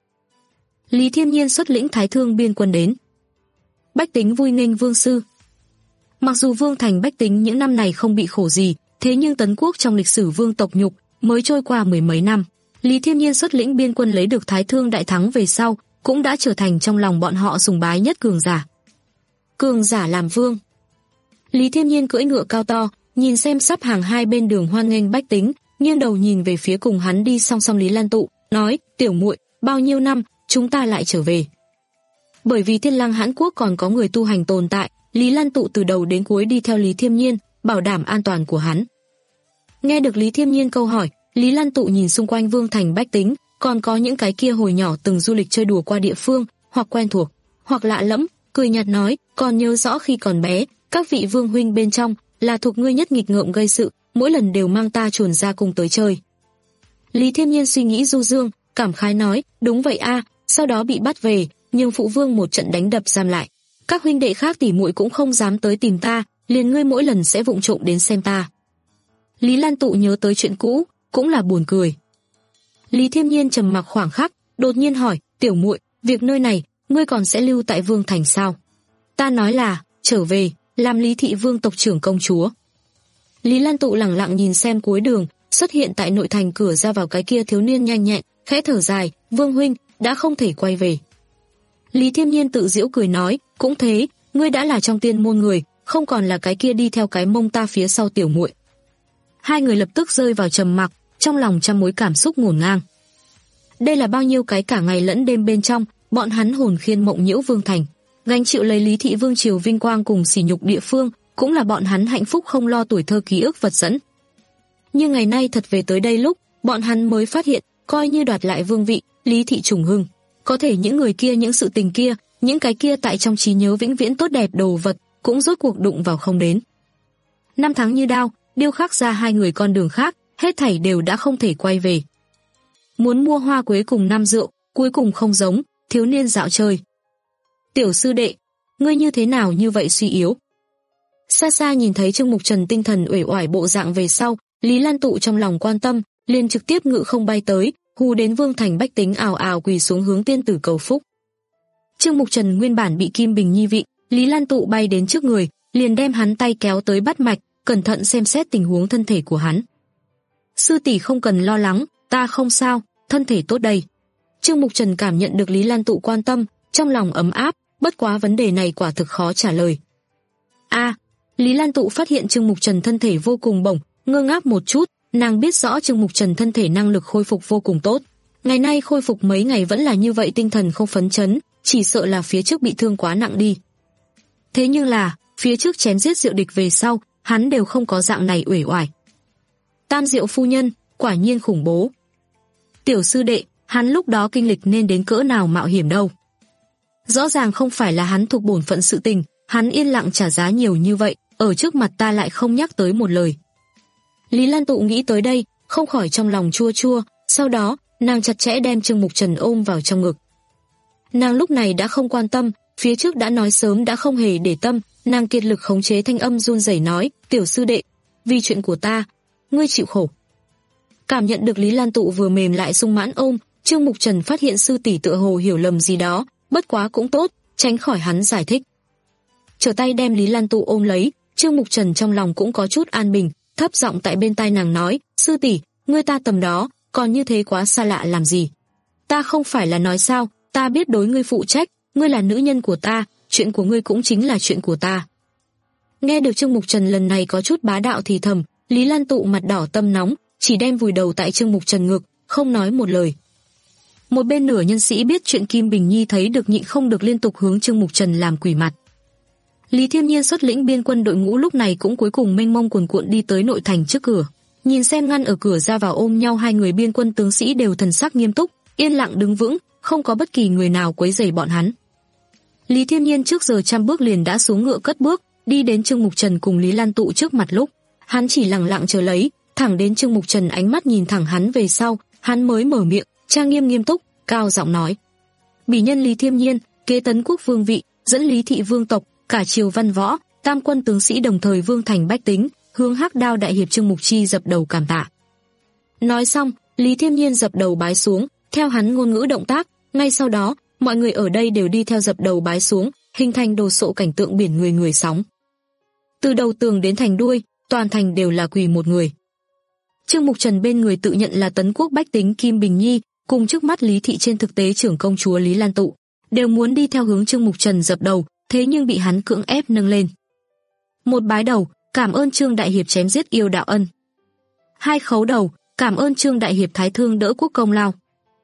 Lý Thiên Nhiên xuất lĩnh Thái Thương biên quân đến. Bách tính vui nghênh vương sư. Mặc dù Vương thành bách tính những năm này không bị khổ gì, thế nhưng tấn quốc trong lịch sử vương tộc nhục mới trôi qua mười mấy năm, Lý Thiên Nhiên xuất lĩnh biên quân lấy được Thái Thương đại thắng về sau, cũng đã trở thành trong lòng bọn họ sùng bái nhất cường giả. Cường giả làm vương. Lý Thiên Nhiên cưỡi ngựa cao to, nhìn xem sắp hàng hai bên đường hoan nghênh bách tính, nghiêng đầu nhìn về phía cùng hắn đi song song Lý Lan Tụ, nói, tiểu muội, bao nhiêu năm, chúng ta lại trở về. Bởi vì Thiên Lăng Hãn Quốc còn có người tu hành tồn tại, Lý Lan Tụ từ đầu đến cuối đi theo Lý Thiên Nhiên, bảo đảm an toàn của hắn. Nghe được Lý Thiên Nhiên câu hỏi, Lý Lan Tụ nhìn xung quanh Vương thành bách tính, còn có những cái kia hồi nhỏ từng du lịch chơi đùa qua địa phương, hoặc quen thuộc, hoặc lạ lẫm, cười nhạt nói, còn nhớ rõ khi còn bé, các vị vương huynh bên trong là thuộc ngươi nhất nghịch ngợm gây sự, mỗi lần đều mang ta chuồn ra cùng tới chơi. Lý Thiên Nhiên suy nghĩ du dương, cảm khái nói, đúng vậy a, sau đó bị bắt về, nhưng phụ vương một trận đánh đập giam lại. Các huynh đệ khác tỉ muội cũng không dám tới tìm ta, liền ngươi mỗi lần sẽ vụng trộm đến xem ta. Lý Lan Tụ nhớ tới chuyện cũ, cũng là buồn cười. Lý Thiên Nhiên trầm mặc khoảng khắc, đột nhiên hỏi, tiểu muội, việc nơi này, ngươi còn sẽ lưu tại Vương thành sao? Ta nói là, trở về, làm Lý thị vương tộc trưởng công chúa. Lý Lan Tụ lẳng lặng nhìn xem cuối đường, xuất hiện tại nội thành cửa ra vào cái kia thiếu niên nhanh nhẹn, khẽ thở dài, Vương huynh, đã không thể quay về. Lý Thiêm Nhiên tự giễu cười nói, cũng thế, ngươi đã là trong tiên môn người, không còn là cái kia đi theo cái mông ta phía sau tiểu muội. Hai người lập tức rơi vào trầm mặc, trong lòng trăm mối cảm xúc ngổn ngang. Đây là bao nhiêu cái cả ngày lẫn đêm bên trong, bọn hắn hồn khiên mộng nhiễu vương thành, gánh chịu lấy Lý thị vương triều vinh quang cùng sỉ nhục địa phương, cũng là bọn hắn hạnh phúc không lo tuổi thơ ký ức vật dẫn. Nhưng ngày nay thật về tới đây lúc, bọn hắn mới phát hiện, coi như đoạt lại vương vị, Lý thị trùng hưng, có thể những người kia, những sự tình kia, những cái kia tại trong trí nhớ vĩnh viễn tốt đẹp đồ vật, cũng rốt cuộc đụng vào không đến. Năm tháng như đao, điêu khắc ra hai người con đường khác, hết thảy đều đã không thể quay về. Muốn mua hoa quế cùng năm rượu, cuối cùng không giống, thiếu niên dạo chơi. Tiểu sư đệ, ngươi như thế nào như vậy suy yếu? Xa xa nhìn thấy Trương Mục Trần tinh thần uể oải bộ dạng về sau, Lý Lan Tụ trong lòng quan tâm, liền trực tiếp ngự không bay tới, hù đến vương thành bách tính ào ào quỳ xuống hướng tiên tử cầu phúc. Trương Mục Trần nguyên bản bị Kim Bình Nhi vị, Lý Lan Tụ bay đến trước người, liền đem hắn tay kéo tới bắt mạch, cẩn thận xem xét tình huống thân thể của hắn. Sư tỷ không cần lo lắng, ta không sao, thân thể tốt đây. Trương Mục Trần cảm nhận được Lý Lan Tụ quan tâm, trong lòng ấm áp, bất quá vấn đề này quả thực khó trả lời. A, Lý Lan Tụ phát hiện Trương Mục Trần thân thể vô cùng bổng, ngơ ngác một chút, nàng biết rõ Trương Mục Trần thân thể năng lực khôi phục vô cùng tốt. Ngày nay khôi phục mấy ngày vẫn là như vậy, tinh thần không phấn chấn, chỉ sợ là phía trước bị thương quá nặng đi. Thế nhưng là, phía trước chém giết Diệu địch về sau, hắn đều không có dạng này uể oải. Tam Diệu phu nhân, quả nhiên khủng bố. Tiểu sư đệ, hắn lúc đó kinh lịch nên đến cỡ nào mạo hiểm đâu. Rõ ràng không phải là hắn thuộc bổn phận sự tình, hắn yên lặng trả giá nhiều như vậy, ở trước mặt ta lại không nhắc tới một lời. Lý Lan Tụ nghĩ tới đây, không khỏi trong lòng chua chua, sau đó, nàng chặt chẽ đem Trương Mục Trần ôm vào trong ngực. Nàng lúc này đã không quan tâm, phía trước đã nói sớm đã không hề để tâm, nàng kiệt lực khống chế thanh âm run rẩy nói, tiểu sư đệ, vì chuyện của ta, ngươi chịu khổ. Cảm nhận được Lý Lan Tụ vừa mềm lại sung mãn ôm, Trương Mục Trần phát hiện sư tỷ tựa hồ hiểu lầm gì đó, bất quá cũng tốt, tránh khỏi hắn giải thích. Trở tay đem Lý Lan Tụ ôm lấy, Trương Mục Trần trong lòng cũng có chút an bình, thấp giọng tại bên tai nàng nói, sư tỷ, ngươi ta tầm đó, còn như thế quá xa lạ làm gì? Ta không phải là nói sao, ta biết đối ngươi phụ trách, ngươi là nữ nhân của ta, chuyện của ngươi cũng chính là chuyện của ta. Nghe được Trương Mục Trần lần này có chút bá đạo thì thầm, Lý Lan Tụ mặt đỏ tâm nóng, chỉ đem vùi đầu tại Trương Mục Trần ngực, không nói một lời. Một bên nửa nhân sĩ biết chuyện Kim Bình Nhi thấy được nhịn không được liên tục hướng Trương Mục Trần làm quỷ mặt. Lý Thiêm Nhiên xuất lĩnh biên quân đội ngũ lúc này cũng cuối cùng mênh mông cuồn cuộn đi tới nội thành trước cửa. Nhìn xem ngăn ở cửa ra vào ôm nhau hai người biên quân tướng sĩ đều thần sắc nghiêm túc, yên lặng đứng vững, không có bất kỳ người nào quấy rầy bọn hắn. Lý Thiêm Nhiên trước giờ trăm bước liền đã xuống ngựa cất bước, đi đến Trương Mục Trần cùng Lý Lan Tụ trước mặt lúc, hắn chỉ lặng lặng chờ lấy, thẳng đến Trương Mục Trần ánh mắt nhìn thẳng hắn về sau, hắn mới mở miệng, trang nghiêm nghiêm túc, cao giọng nói: "Bỉ nhân Lý Thiêm Nhiên, kế tấn quốc vương vị, dẫn Lý thị vương tộc, cả triều văn võ, tam quân tướng sĩ đồng thời vương thành bách tính, hướng Hắc Đao đại hiệp Trương Mục Chi dập đầu cảm tạ." Nói xong, Lý Thiêm Nhiên dập đầu bái xuống, theo hắn ngôn ngữ động tác, ngay sau đó, mọi người ở đây đều đi theo dập đầu bái xuống, hình thành đồ sộ cảnh tượng biển người người sóng. Từ đầu tường đến thành đuôi, toàn thành đều là quỳ một người. Trương Mục Trần bên người tự nhận là tấn quốc bách tính Kim Bình Nhi, cùng trước mắt Lý thị trên thực tế trưởng công chúa Lý Lan Tụ, đều muốn đi theo hướng Trương Mục Trần dập đầu, thế nhưng bị hắn cưỡng ép nâng lên. Một bái đầu, cảm ơn Trương đại hiệp chém giết yêu đạo ân. Hai khấu đầu, cảm ơn Trương đại hiệp thái thương đỡ quốc công lao.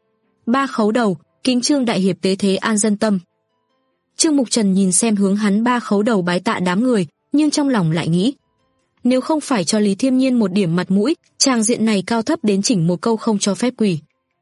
Ba khấu đầu, kính Trương đại hiệp tế thế an dân tâm. Trương Mục Trần nhìn xem hướng hắn ba khấu đầu bái tạ đám người, nhưng trong lòng lại nghĩ, nếu không phải cho Lý Thiêm Nhiên một điểm mặt mũi, tràng diện này cao thấp đến chỉnh một câu không cho phép quỳ.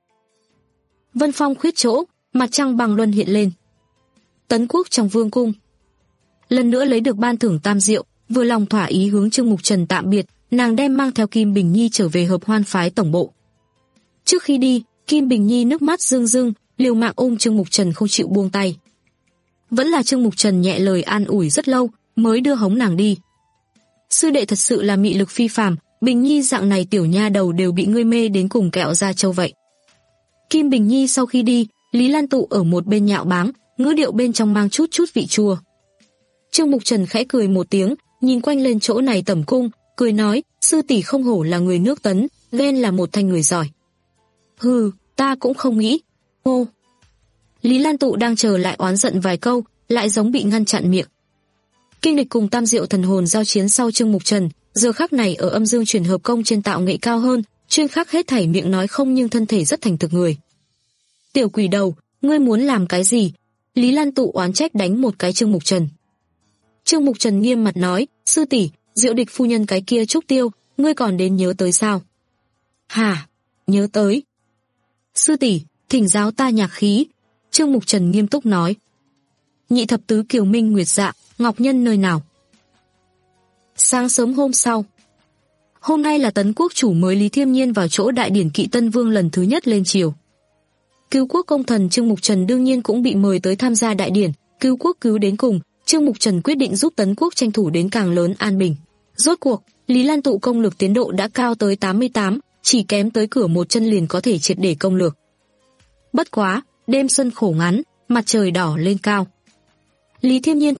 Vân phong khuyết chỗ, mặt trăng bằng luân hiện lên. Tấn quốc trong vương cung. Lần nữa lấy được ban thưởng tam diệu, vừa lòng thỏa ý hướng Trương Mục Trần tạm biệt, nàng đem mang theo Kim Bình Nhi trở về hợp hoan phái tổng bộ. Trước khi đi, Kim Bình Nhi nước mắt rưng rưng, liều mạng ôm Trương Mục Trần không chịu buông tay. Vẫn là Trương Mục Trần nhẹ lời an ủi rất lâu, mới đưa hống nàng đi. Sư đệ thật sự là mị lực phi phàm, Bình Nhi dạng này tiểu nha đầu đều bị ngươi mê đến cùng kẹo da trâu vậy. Kim Bình Nhi sau khi đi, Lý Lan Tụ ở một bên nhạo báng, ngữ điệu bên trong mang chút chút vị chua. Trương Mục Trần khẽ cười một tiếng, nhìn quanh lên chỗ này tẩm cung, cười nói, sư tỷ không hổ là người nước Tấn, ghen là một thanh người giỏi. Hừ, ta cũng không nghĩ. Ô. Lý Lan Tụ đang chờ lại oán giận vài câu, lại giống bị ngăn chặn miệng. Kinh lịch cùng Tam Diệu thần hồn giao chiến sau Trương Mục Trần, giờ khắc này ở âm dương chuyển hợp công trên tạo nghệ cao hơn, chuyên khắc hết thảy miệng nói không nhưng thân thể rất thành thực người. Tiểu quỷ đầu, ngươi muốn làm cái gì? Lý Lan Tụ oán trách đánh một cái Trương Mục Trần. Trương Mục Trần nghiêm mặt nói, sư tỷ, Diệu Địch phu nhân cái kia trúc tiêu, ngươi còn đến nhớ tới sao? Hả? Nhớ tới. Sư tỷ, thỉnh giáo ta nhạc khí. Trương Mục Trần nghiêm túc nói. Nhị thập tứ Kiều Minh Nguyệt Dạ, Ngọc Nhân nơi nào? Sáng sớm hôm sau. Hôm nay là Tấn quốc chủ mới Lý Thiêm Nhiên vào chỗ đại điển Kỵ Tân Vương lần thứ nhất lên triều. Cứu quốc công thần Trương Mục Trần đương nhiên cũng bị mời tới tham gia đại điển, cứu quốc cứu đến cùng, Trương Mục Trần quyết định giúp Tấn quốc tranh thủ đến càng lớn an bình. Rốt cuộc, Lý Lan Tụ công lược tiến độ đã cao tới tám mươi tám, chỉ kém tới cửa một chân liền có thể triệt để công lược. Bất quá, đêm xuân khổ ngắn, mặt trời đỏ lên cao. Lý Thiêm Nhiên.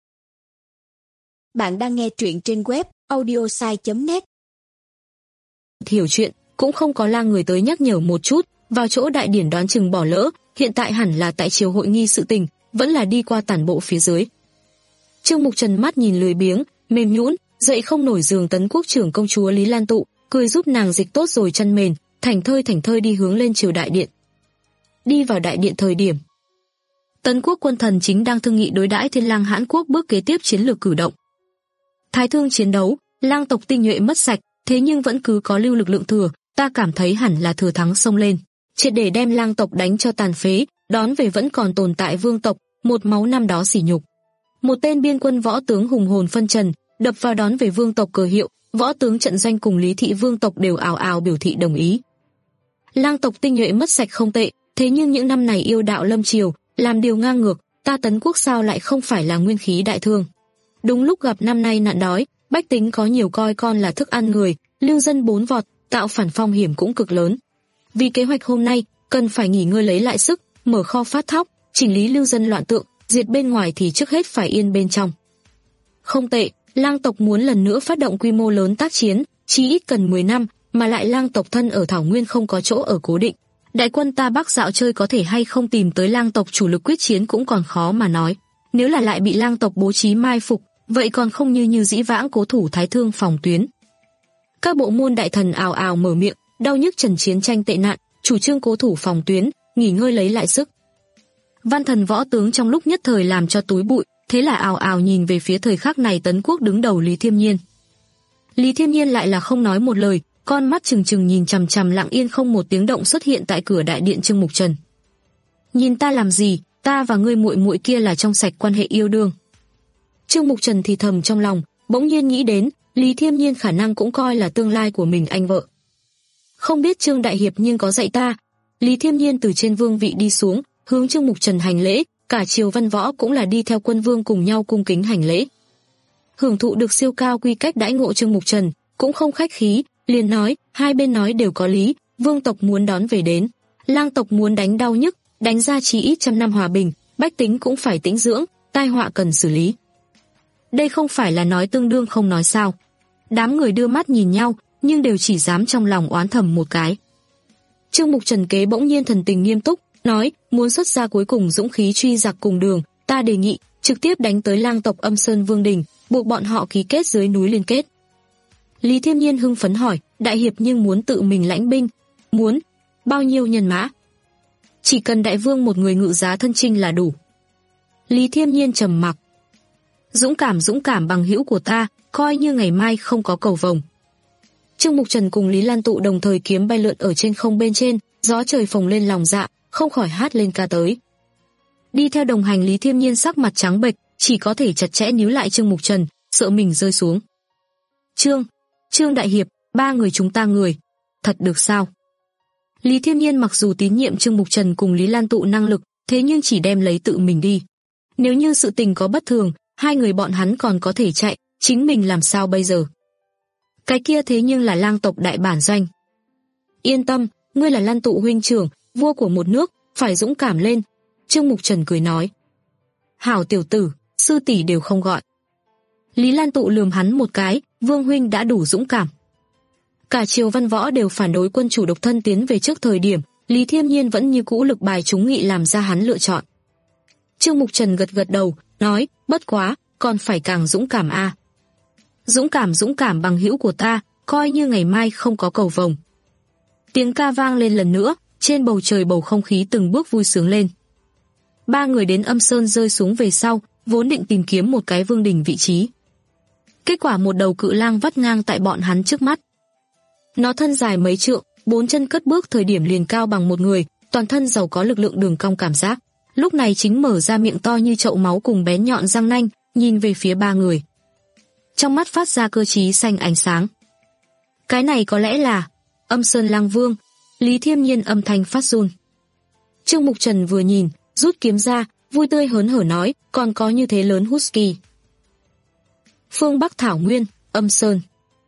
Bạn đang nghe truyện trên web audiosai chấm net. Hiểu chuyện, cũng không có la người tới nhắc nhở một chút, vào chỗ đại điển đoán chừng bỏ lỡ, hiện tại hẳn là tại triều hội nghi sự tình, vẫn là đi qua tản bộ phía dưới. Trương Mục Trần mắt nhìn lười biếng, mềm nhũn, dậy không nổi giường Tấn quốc trưởng công chúa Lý Lan Tụ, cười giúp nàng dịch tốt rồi chăn mền, thảnh thơi thảnh thơi đi hướng lên triều đại điện. Đi vào đại điện thời điểm, Tấn quốc quân thần chính đang thương nghị đối đãi Thiên Lang Hãn quốc bước kế tiếp chiến lược cử động. Thái thương chiến đấu, lang tộc tinh nhuệ mất sạch, thế nhưng vẫn cứ có lưu lực lượng thừa, ta cảm thấy hẳn là thừa thắng xông lên, triệt để đem lang tộc đánh cho tàn phế, đón về vẫn còn tồn tại vương tộc, một máu năm đó sỉ nhục. Một tên biên quân võ tướng hùng hồn phân trần, đập vào đón về vương tộc cờ hiệu, võ tướng trận doanh cùng Lý thị vương tộc đều ào ào biểu thị đồng ý. Lang tộc tinh nhuệ mất sạch không tệ, thế nhưng những năm này yêu đạo lâm triều, làm điều ngang ngược, ta Tấn quốc sao lại không phải là nguyên khí đại thương. Đúng lúc gặp năm nay nạn đói, bách tính có nhiều coi con là thức ăn người, lưu dân bốn vọt, tạo phản phong hiểm cũng cực lớn. Vì kế hoạch hôm nay, cần phải nghỉ ngơi lấy lại sức, mở kho phát thóc, chỉnh lý lưu dân loạn tượng, diệt bên ngoài thì trước hết phải yên bên trong. Không tệ, lang tộc muốn lần nữa phát động quy mô lớn tác chiến, chỉ ít cần mười năm, mà lại lang tộc thân ở thảo nguyên không có chỗ ở cố định. Đại quân ta Bắc dạo chơi có thể hay không tìm tới lang tộc chủ lực quyết chiến cũng còn khó mà nói. Nếu là lại bị lang tộc bố trí mai phục, vậy còn không như như dĩ vãng cố thủ Thái thương phòng tuyến. Các bộ môn đại thần ào ào mở miệng, đau nhức trần chiến tranh tệ nạn, chủ trương cố thủ phòng tuyến, nghỉ ngơi lấy lại sức. Văn thần võ tướng trong lúc nhất thời làm cho túi bụi, thế là ào ào nhìn về phía thời khắc này Tấn quốc đứng đầu Lý Thiêm Nhiên. Lý Thiêm Nhiên lại là không nói một lời, con mắt trừng trừng nhìn chằm chằm lặng yên không một tiếng động xuất hiện tại cửa đại điện Trương Mục Trần. Nhìn ta làm gì, ta và ngươi muội muội kia là trong sạch quan hệ yêu đương. Trương Mục Trần thì thầm trong lòng, bỗng nhiên nghĩ đến, Lý Thiêm Nhiên khả năng cũng coi là tương lai của mình anh vợ. Không biết Trương đại hiệp nhưng có dạy ta. Lý Thiêm Nhiên từ trên vương vị đi xuống, hướng Trương Mục Trần hành lễ, cả triều văn võ cũng là đi theo quân vương cùng nhau cung kính hành lễ. Hưởng thụ được siêu cao quy cách đãi ngộ Trương Mục Trần, cũng không khách khí, liền nói, hai bên nói đều có lý, vương tộc muốn đón về đến, lang tộc muốn đánh đau nhức, đánh ra chí ít trăm năm hòa bình, bách tính cũng phải tĩnh dưỡng, tai họa cần xử lý. Đây không phải là nói tương đương không nói sao. Đám người đưa mắt nhìn nhau, nhưng đều chỉ dám trong lòng oán thầm một cái. Trương Mục Trần kế bỗng nhiên thần tình nghiêm túc, nói, muốn xuất ra cuối cùng dũng khí truy giặc cùng đường, ta đề nghị, trực tiếp đánh tới lang tộc Âm Sơn Vương Đình, buộc bọn họ ký kết dưới núi liên kết. Lý Thiêm Nhiên hưng phấn hỏi, đại hiệp nhưng muốn tự mình lãnh binh, muốn, bao nhiêu nhân mã? Chỉ cần đại vương một người ngự giá thân chinh là đủ. Lý Thiêm Nhiên trầm mặc. Dũng cảm dũng cảm bằng hữu của ta, coi như ngày mai không có cầu vồng. Trương Mục Trần cùng Lý Lan Tụ đồng thời kiếm bay lượn ở trên không bên trên, gió trời phồng lên lòng dạ, không khỏi hát lên ca tới. Đi theo đồng hành Lý Thiêm Nhiên sắc mặt trắng bệch, chỉ có thể chặt chẽ níu lại Trương Mục Trần, sợ mình rơi xuống. Trương, Trương đại hiệp, ba người chúng ta người, thật được sao? Lý Thiêm Nhiên mặc dù tín nhiệm Trương Mục Trần cùng Lý Lan Tụ năng lực, thế nhưng chỉ đem lấy tự mình đi. Nếu như sự tình có bất thường, hai người bọn hắn còn có thể chạy, chính mình làm sao bây giờ? Cái kia thế nhưng là lang tộc đại bản doanh. Yên tâm, ngươi là Lan Tụ huynh trưởng, vua của một nước, phải dũng cảm lên. Trương Mục Trần cười nói. Hảo tiểu tử, sư tỷ đều không gọi. Lý Lan Tụ lườm hắn một cái, Vương huynh đã đủ dũng cảm. Cả triều văn võ đều phản đối quân chủ độc thân tiến về trước thời điểm, Lý Thiêm Nhiên vẫn như cũ lực bài trúng nghị làm ra hắn lựa chọn. Trương Mục Trần gật gật đầu, nói, bất quá, còn phải càng dũng cảm a. Dũng cảm dũng cảm bằng hữu của ta, coi như ngày mai không có cầu vồng. Tiếng ca vang lên lần nữa, trên bầu trời bầu không khí từng bước vui sướng lên. Ba người đến Âm Sơn rơi xuống về sau, vốn định tìm kiếm một cái vương đỉnh vị trí. Kết quả một đầu cự lang vắt ngang tại bọn hắn trước mắt. Nó thân dài mấy trượng, bốn chân cất bước thời điểm liền cao bằng một người, toàn thân giàu có lực lượng đường cong cảm giác. Lúc này chính mở ra miệng to như chậu máu cùng bén nhọn răng nanh, nhìn về phía ba người. Trong mắt phát ra cơ trí xanh ánh sáng. Cái này có lẽ là Âm Sơn Lang Vương. Lý Thiêm Nhiên âm thanh phát run. Trương Mục Trần vừa nhìn, rút kiếm ra, vui tươi hớn hở nói, còn có như thế lớn husky. Phương Bắc Thảo Nguyên, Âm Sơn.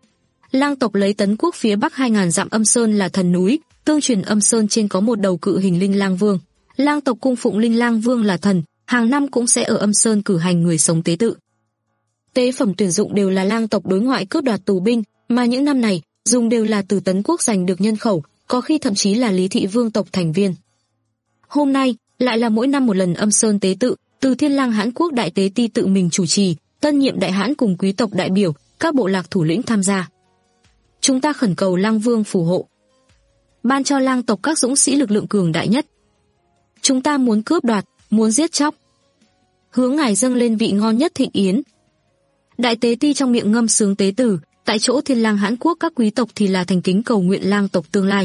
Lang tộc lấy Tấn Quốc phía bắc hai ngàn dặm Âm Sơn là thần núi, tương truyền Âm Sơn trên có một đầu cự hình Linh Lang Vương. Lang tộc cung phụng Linh Lang Vương là thần, hàng năm cũng sẽ ở Âm Sơn cử hành người sống tế tự. Tế phẩm tuyển dụng đều là lang tộc đối ngoại cướp đoạt tù binh, mà những năm này, dùng đều là từ Tấn Quốc giành được nhân khẩu, có khi thậm chí là Lý Thị Vương tộc thành viên. Hôm nay, lại là mỗi năm một lần Âm Sơn tế tự, từ Thiên Lang Hãn Quốc đại tế ti tự mình chủ trì, tân nhiệm đại hãn cùng quý tộc đại biểu, các bộ lạc thủ lĩnh tham gia. Chúng ta khẩn cầu Lang Vương phù hộ, ban cho lang tộc các dũng sĩ lực lượng cường đại nhất. Chúng ta muốn cướp đoạt, muốn giết chóc, hướng ngài dâng lên vị ngon nhất thịnh yến. Đại tế ti trong miệng ngâm sướng tế tử, tại chỗ Thiên Lang Hãn Quốc các quý tộc thì là thành kính cầu nguyện lang tộc tương lai.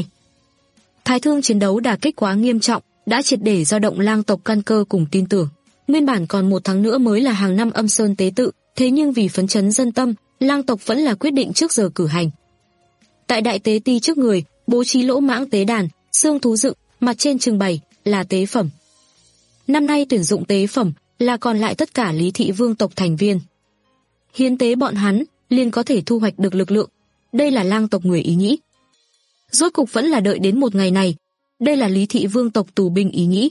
Thái thương chiến đấu đả kích quá nghiêm trọng, đã triệt để dao động lang tộc căn cơ cùng tin tưởng. Nguyên bản còn một tháng nữa mới là hàng năm Âm Sơn tế tự, thế nhưng vì phấn chấn dân tâm, lang tộc vẫn là quyết định trước giờ cử hành. Tại đại tế ti trước người, bố trí lỗ mãng tế đàn, xương thú dựng, mặt trên trưng bày là tế phẩm. Năm nay tuyển dụng tế phẩm là còn lại tất cả Lý Thị Vương tộc thành viên. Hiến tế bọn hắn, liền có thể thu hoạch được lực lượng. Đây là lang tộc người ý nghĩ. Rốt cục vẫn là đợi đến một ngày này. Đây là Lý Thị Vương tộc tù binh ý nghĩ.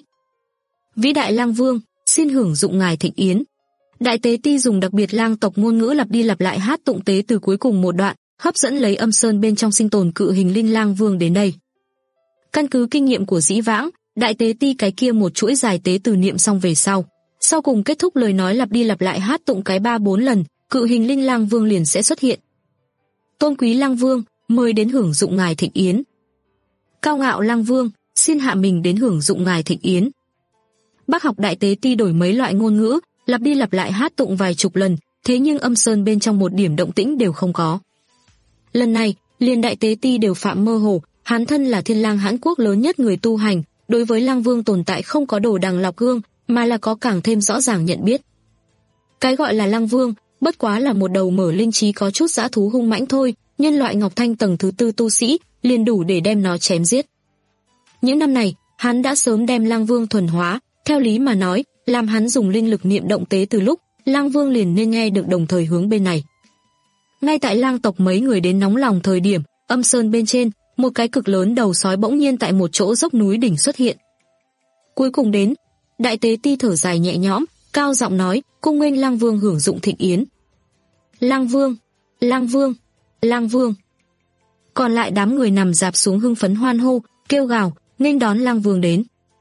Vĩ đại Lang Vương, xin hưởng dụng ngài thịnh yến. Đại tế ti dùng đặc biệt lang tộc ngôn ngữ lặp đi lặp lại hát tụng tế từ cuối cùng một đoạn, hấp dẫn lấy Âm Sơn bên trong sinh tồn cự hình Linh Lang Vương đến đây. Căn cứ kinh nghiệm của dĩ vãng, đại tế ti cái kia một chuỗi dài tế từ niệm xong về sau, sau cùng kết thúc lời nói lặp đi lặp lại hát tụng cái ba bốn lần, cự hình Linh Lang Vương liền sẽ xuất hiện. Tôn quý Lang Vương, mời đến hưởng dụng ngài thịnh yến. Cao ngạo Lang Vương, xin hạ mình đến hưởng dụng ngài thịnh yến. Bác học đại tế ti đổi mấy loại ngôn ngữ, lặp đi lặp lại hát tụng vài chục lần, thế nhưng Âm Sơn bên trong một điểm động tĩnh đều không có. Lần này, liền đại tế ti đều phạm mơ hồ, hắn thân là Thiên Lang Hãn Quốc lớn nhất người tu hành, đối với Lang Vương tồn tại không có đồ đằng lọc gương, mà là có càng thêm rõ ràng nhận biết. Cái gọi là Lang Vương, bất quá là một đầu mở linh trí có chút dã thú hung mãnh thôi, nhân loại Ngọc Thanh tầng thứ tư tu sĩ, liền đủ để đem nó chém giết. Những năm này, hắn đã sớm đem Lang Vương thuần hóa, theo lý mà nói, làm hắn dùng linh lực niệm động tế từ lúc, Lang Vương liền nên nghe được đồng thời hướng bên này. Ngay tại lang tộc mấy người đến nóng lòng thời điểm, Âm Sơn bên trên, một cái cực lớn đầu sói bỗng nhiên tại một chỗ dốc núi đỉnh xuất hiện. Cuối cùng đến, đại tế ti thở dài nhẹ nhõm, cao giọng nói, cung nghênh Lang Vương hưởng dụng thịnh yến. Lang Vương, Lang Vương, Lang Vương. Còn lại đám người nằm dạp xuống hưng phấn hoan hô, kêu gào, nghênh đón Lang Vương đến.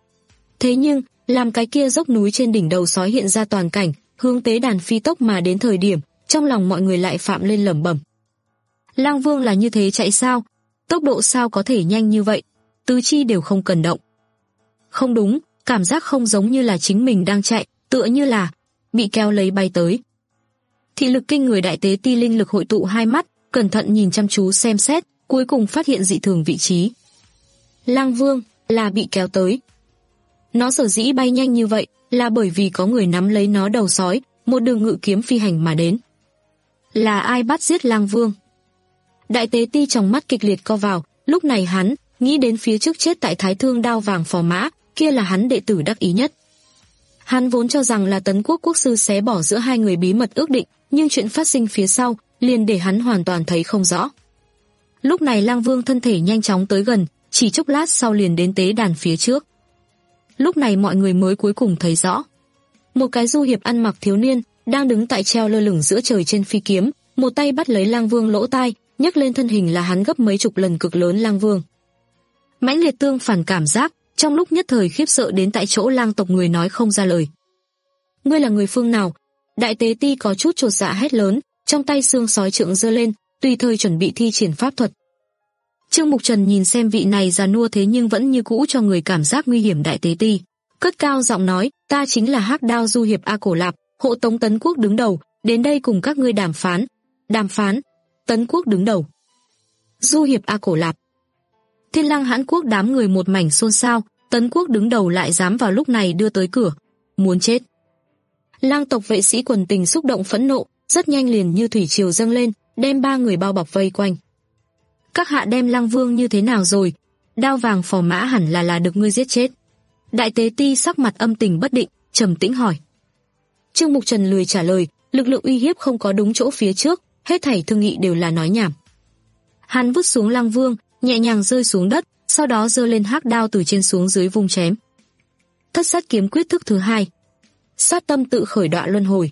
Thế nhưng, làm cái kia dốc núi trên đỉnh đầu sói hiện ra toàn cảnh, hướng tế đàn phi tốc mà đến thời điểm, trong lòng mọi người lại phạm lên lẩm bẩm. Lang Vương là như thế chạy sao? Tốc độ sao có thể nhanh như vậy? Tứ chi đều không cần động. Không đúng, cảm giác không giống như là chính mình đang chạy, tựa như là bị kéo lấy bay tới. Thị lực kinh người đại tế ti linh lực hội tụ hai mắt, cẩn thận nhìn chăm chú xem xét, cuối cùng phát hiện dị thường vị trí. Lang Vương là bị kéo tới. Nó sở dĩ bay nhanh như vậy là bởi vì có người nắm lấy nó đầu sói, một đường ngự kiếm phi hành mà đến. Là ai bắt giết Lang Vương? Đại tế ti trong mắt kịch liệt co vào, lúc này hắn nghĩ đến phía trước chết tại Thái Thương đao vàng phò mã, kia là hắn đệ tử đắc ý nhất. Hắn vốn cho rằng là Tấn Quốc quốc sư xé bỏ giữa hai người bí mật ước định, nhưng chuyện phát sinh phía sau liền để hắn hoàn toàn thấy không rõ. Lúc này Lang Vương thân thể nhanh chóng tới gần, chỉ chốc lát sau liền đến tế đàn phía trước. Lúc này mọi người mới cuối cùng thấy rõ. Một cái du hiệp ăn mặc thiếu niên đang đứng tại treo lơ lửng giữa trời trên phi kiếm, một tay bắt lấy Lang Vương lỗ tai, nhấc lên thân hình là hắn gấp mấy chục lần cực lớn Lang Vương. Mãnh liệt tương phản cảm giác, trong lúc nhất thời khiếp sợ đến tại chỗ Lang tộc người nói không ra lời. Ngươi là người phương nào? Đại tế ti có chút chột dạ hét lớn, trong tay xương sói trượng giơ lên, tùy thời chuẩn bị thi triển pháp thuật. Trương Mục Trần nhìn xem vị này già nua thế nhưng vẫn như cũ cho người cảm giác nguy hiểm đại tế ti, cất cao giọng nói, ta chính là Hắc Đao du hiệp A Cổ Lạp, hộ tống Tấn Quốc đứng đầu, đến đây cùng các ngươi đàm phán. Đàm phán? Tấn Quốc đứng đầu. Du hiệp A Cổ Lạp. Thiên Lang Hãn Quốc đám người một mảnh xôn xao, Tấn Quốc đứng đầu lại dám vào lúc này đưa tới cửa, muốn chết. Lang tộc vệ sĩ quần tình xúc động phẫn nộ, rất nhanh liền như thủy triều dâng lên, đem ba người bao bọc vây quanh. Các hạ đem Lang Vương như thế nào rồi? Đao vàng phò mã hẳn là là được ngươi giết chết. Đại tế ti sắc mặt âm tình bất định, trầm tĩnh hỏi. Trương Mục Trần lười trả lời, lực lượng uy hiếp không có đúng chỗ phía trước, hết thảy thương nghị đều là nói nhảm. Hắn vứt xuống Lang Vương, nhẹ nhàng rơi xuống đất, sau đó giơ lên hắc đao từ trên xuống dưới vung chém. Thất sát kiếm quyết thức thứ hai. Sát tâm tự khởi đọa luân hồi.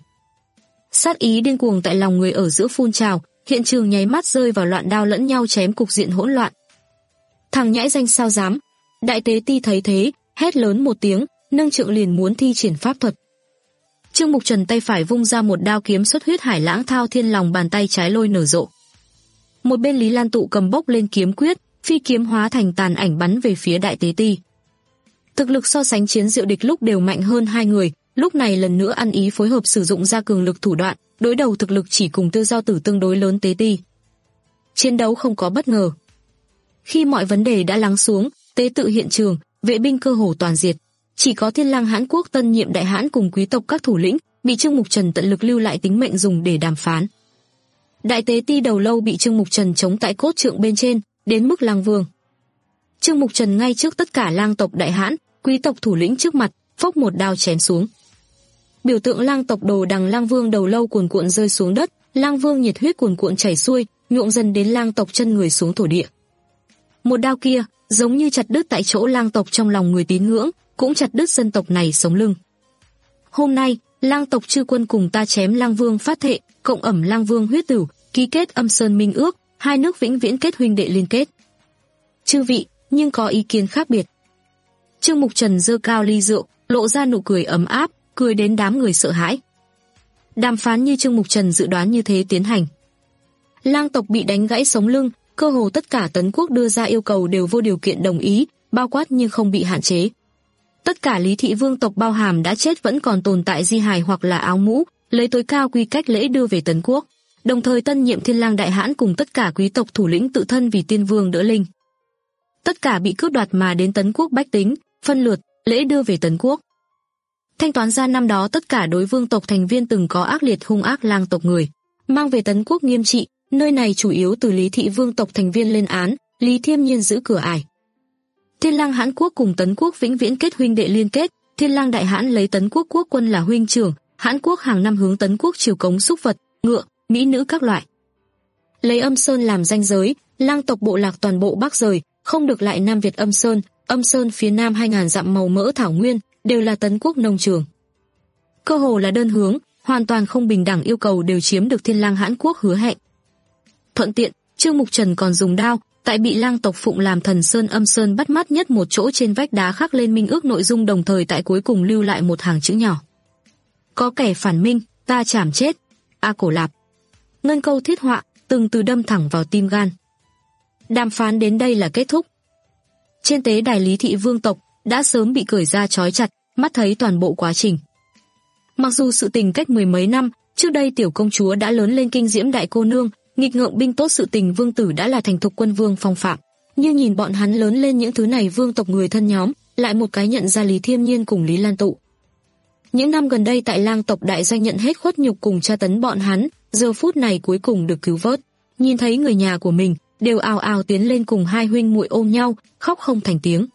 Sát ý điên cuồng tại lòng người ở giữa phun trào, hiện trường nháy mắt rơi vào loạn đao lẫn nhau chém cục diện hỗn loạn. Thằng nhãi danh sao dám? Đại tế ti thấy thế, hét lớn một tiếng, nâng trượng liền muốn thi triển pháp thuật. Trương Mục Trần tay phải vung ra một đao kiếm xuất huyết hải lãng thao thiên, lòng bàn tay trái lôi nở rộ. Một bên Lý Lan Tụ cầm bốc lên kiếm quyết, phi kiếm hóa thành tàn ảnh bắn về phía đại tế ti. Thực lực so sánh chiến diệu địch lúc đều mạnh hơn hai người, lúc này lần nữa ăn ý phối hợp sử dụng ra cường lực thủ đoạn, đối đầu thực lực chỉ cùng Tư Giao Tử tương đối lớn tế ti. Chiến đấu không có bất ngờ. Khi mọi vấn đề đã lắng xuống, tế tự hiện trường, vệ binh cơ hồ toàn diệt. Chỉ có Thiên Lang Hãn Quốc tân nhiệm đại hãn cùng quý tộc các thủ lĩnh bị Trương Mục Trần tận lực lưu lại tính mệnh dùng để đàm phán. Đại tế ti đầu lâu bị Trương Mục Trần chống tại cốt trượng bên trên, đến mức Lang Vương. Trương Mục Trần ngay trước tất cả lang tộc đại hãn, quý tộc thủ lĩnh trước mặt, phốc một đao chém xuống. Biểu tượng lang tộc đồ đằng Lang Vương đầu lâu cuồn cuộn rơi xuống đất, Lang Vương nhiệt huyết cuồn cuộn chảy xuôi, nhuộm dần đến lang tộc chân người xuống thổ địa. Một đao kia, giống như chặt đứt tại chỗ lang tộc trong lòng người tín ngưỡng, cũng chặt đứt dân tộc này sống lưng. Hôm nay, lang tộc chư quân cùng ta chém Lang Vương phát thệ, cộng ẩm Lang Vương huyết tử, ký kết âm sơn minh ước, hai nước vĩnh viễn kết huynh đệ liên kết. Chư vị, nhưng có ý kiến khác biệt. Trương Mục Trần giơ cao ly rượu, lộ ra nụ cười ấm áp, cười đến đám người sợ hãi. Đàm phán như Trương Mục Trần dự đoán như thế tiến hành. Lang tộc bị đánh gãy sống lưng, cơ hồ tất cả Tấn Quốc đưa ra yêu cầu đều vô điều kiện đồng ý, bao quát nhưng không bị hạn chế. Tất cả Lý thị vương tộc bao hàm đã chết vẫn còn tồn tại di hài hoặc là áo mũ, lấy tối cao quy cách lễ đưa về Tấn Quốc. Đồng thời tân nhiệm Thiên Lang đại hãn cùng tất cả quý tộc thủ lĩnh tự thân vì tiên vương đỡ linh. Tất cả bị cướp đoạt mà đến Tấn Quốc bách tính, phân lượt, lễ đưa về Tấn Quốc. Thanh toán ra năm đó tất cả đối vương tộc thành viên từng có ác liệt hung ác lang tộc người, mang về Tấn Quốc nghiêm trị, nơi này chủ yếu từ Lý thị vương tộc thành viên lên án, Lý Thiêm Nhiên giữ cửa ải. Thiên Lang Hãn Quốc cùng Tấn Quốc vĩnh viễn kết huynh đệ liên kết, Thiên Lang đại hãn lấy Tấn Quốc quốc quân là huynh trưởng, Hãn Quốc hàng năm hướng Tấn Quốc triều cống súc vật, ngựa, mỹ nữ các loại. Lấy Âm Sơn làm ranh giới, lang tộc bộ lạc toàn bộ bắc rời, không được lại Nam Việt Âm Sơn, Âm Sơn phía nam hai ngàn dặm màu mỡ thảo nguyên, đều là Tấn Quốc nông trường. Cơ hồ là đơn hướng, hoàn toàn không bình đẳng yêu cầu đều chiếm được Thiên Lang Hãn Quốc hứa hẹn. Thuận tiện, Trương Mục Trần còn dùng đao, tại bị lang tộc phụng làm thần sơn Âm Sơn bắt mắt nhất một chỗ trên vách đá khắc lên minh ước nội dung, đồng thời tại cuối cùng lưu lại một hàng chữ nhỏ. Có kẻ phản minh, ta chảm chết. A Cổ Lạp. Ngân câu thiết họa, từng từ đâm thẳng vào tim gan. Đàm phán đến đây là kết thúc. Trên tế đài Lý thị vương tộc đã sớm bị cởi ra trói chặt, mắt thấy toàn bộ quá trình. Mặc dù sự tình cách mười mấy năm, trước đây tiểu công chúa đã lớn lên kinh diễm đại cô nương, nghịch ngợm binh tốt sự tình vương tử đã là thành thục quân vương phong phạm, nhưng nhìn bọn hắn lớn lên những thứ này vương tộc người thân nhóm, lại một cái nhận ra Lý Thiêm Nhiên cùng Lý Lan Tụ. Những năm gần đây tại lang tộc đại doanh nhận hết khuất nhục cùng tra tấn bọn hắn, giờ phút này cuối cùng được cứu vớt, nhìn thấy người nhà của mình đều ào ào tiến lên cùng hai huynh muội ôm nhau, khóc không thành tiếng.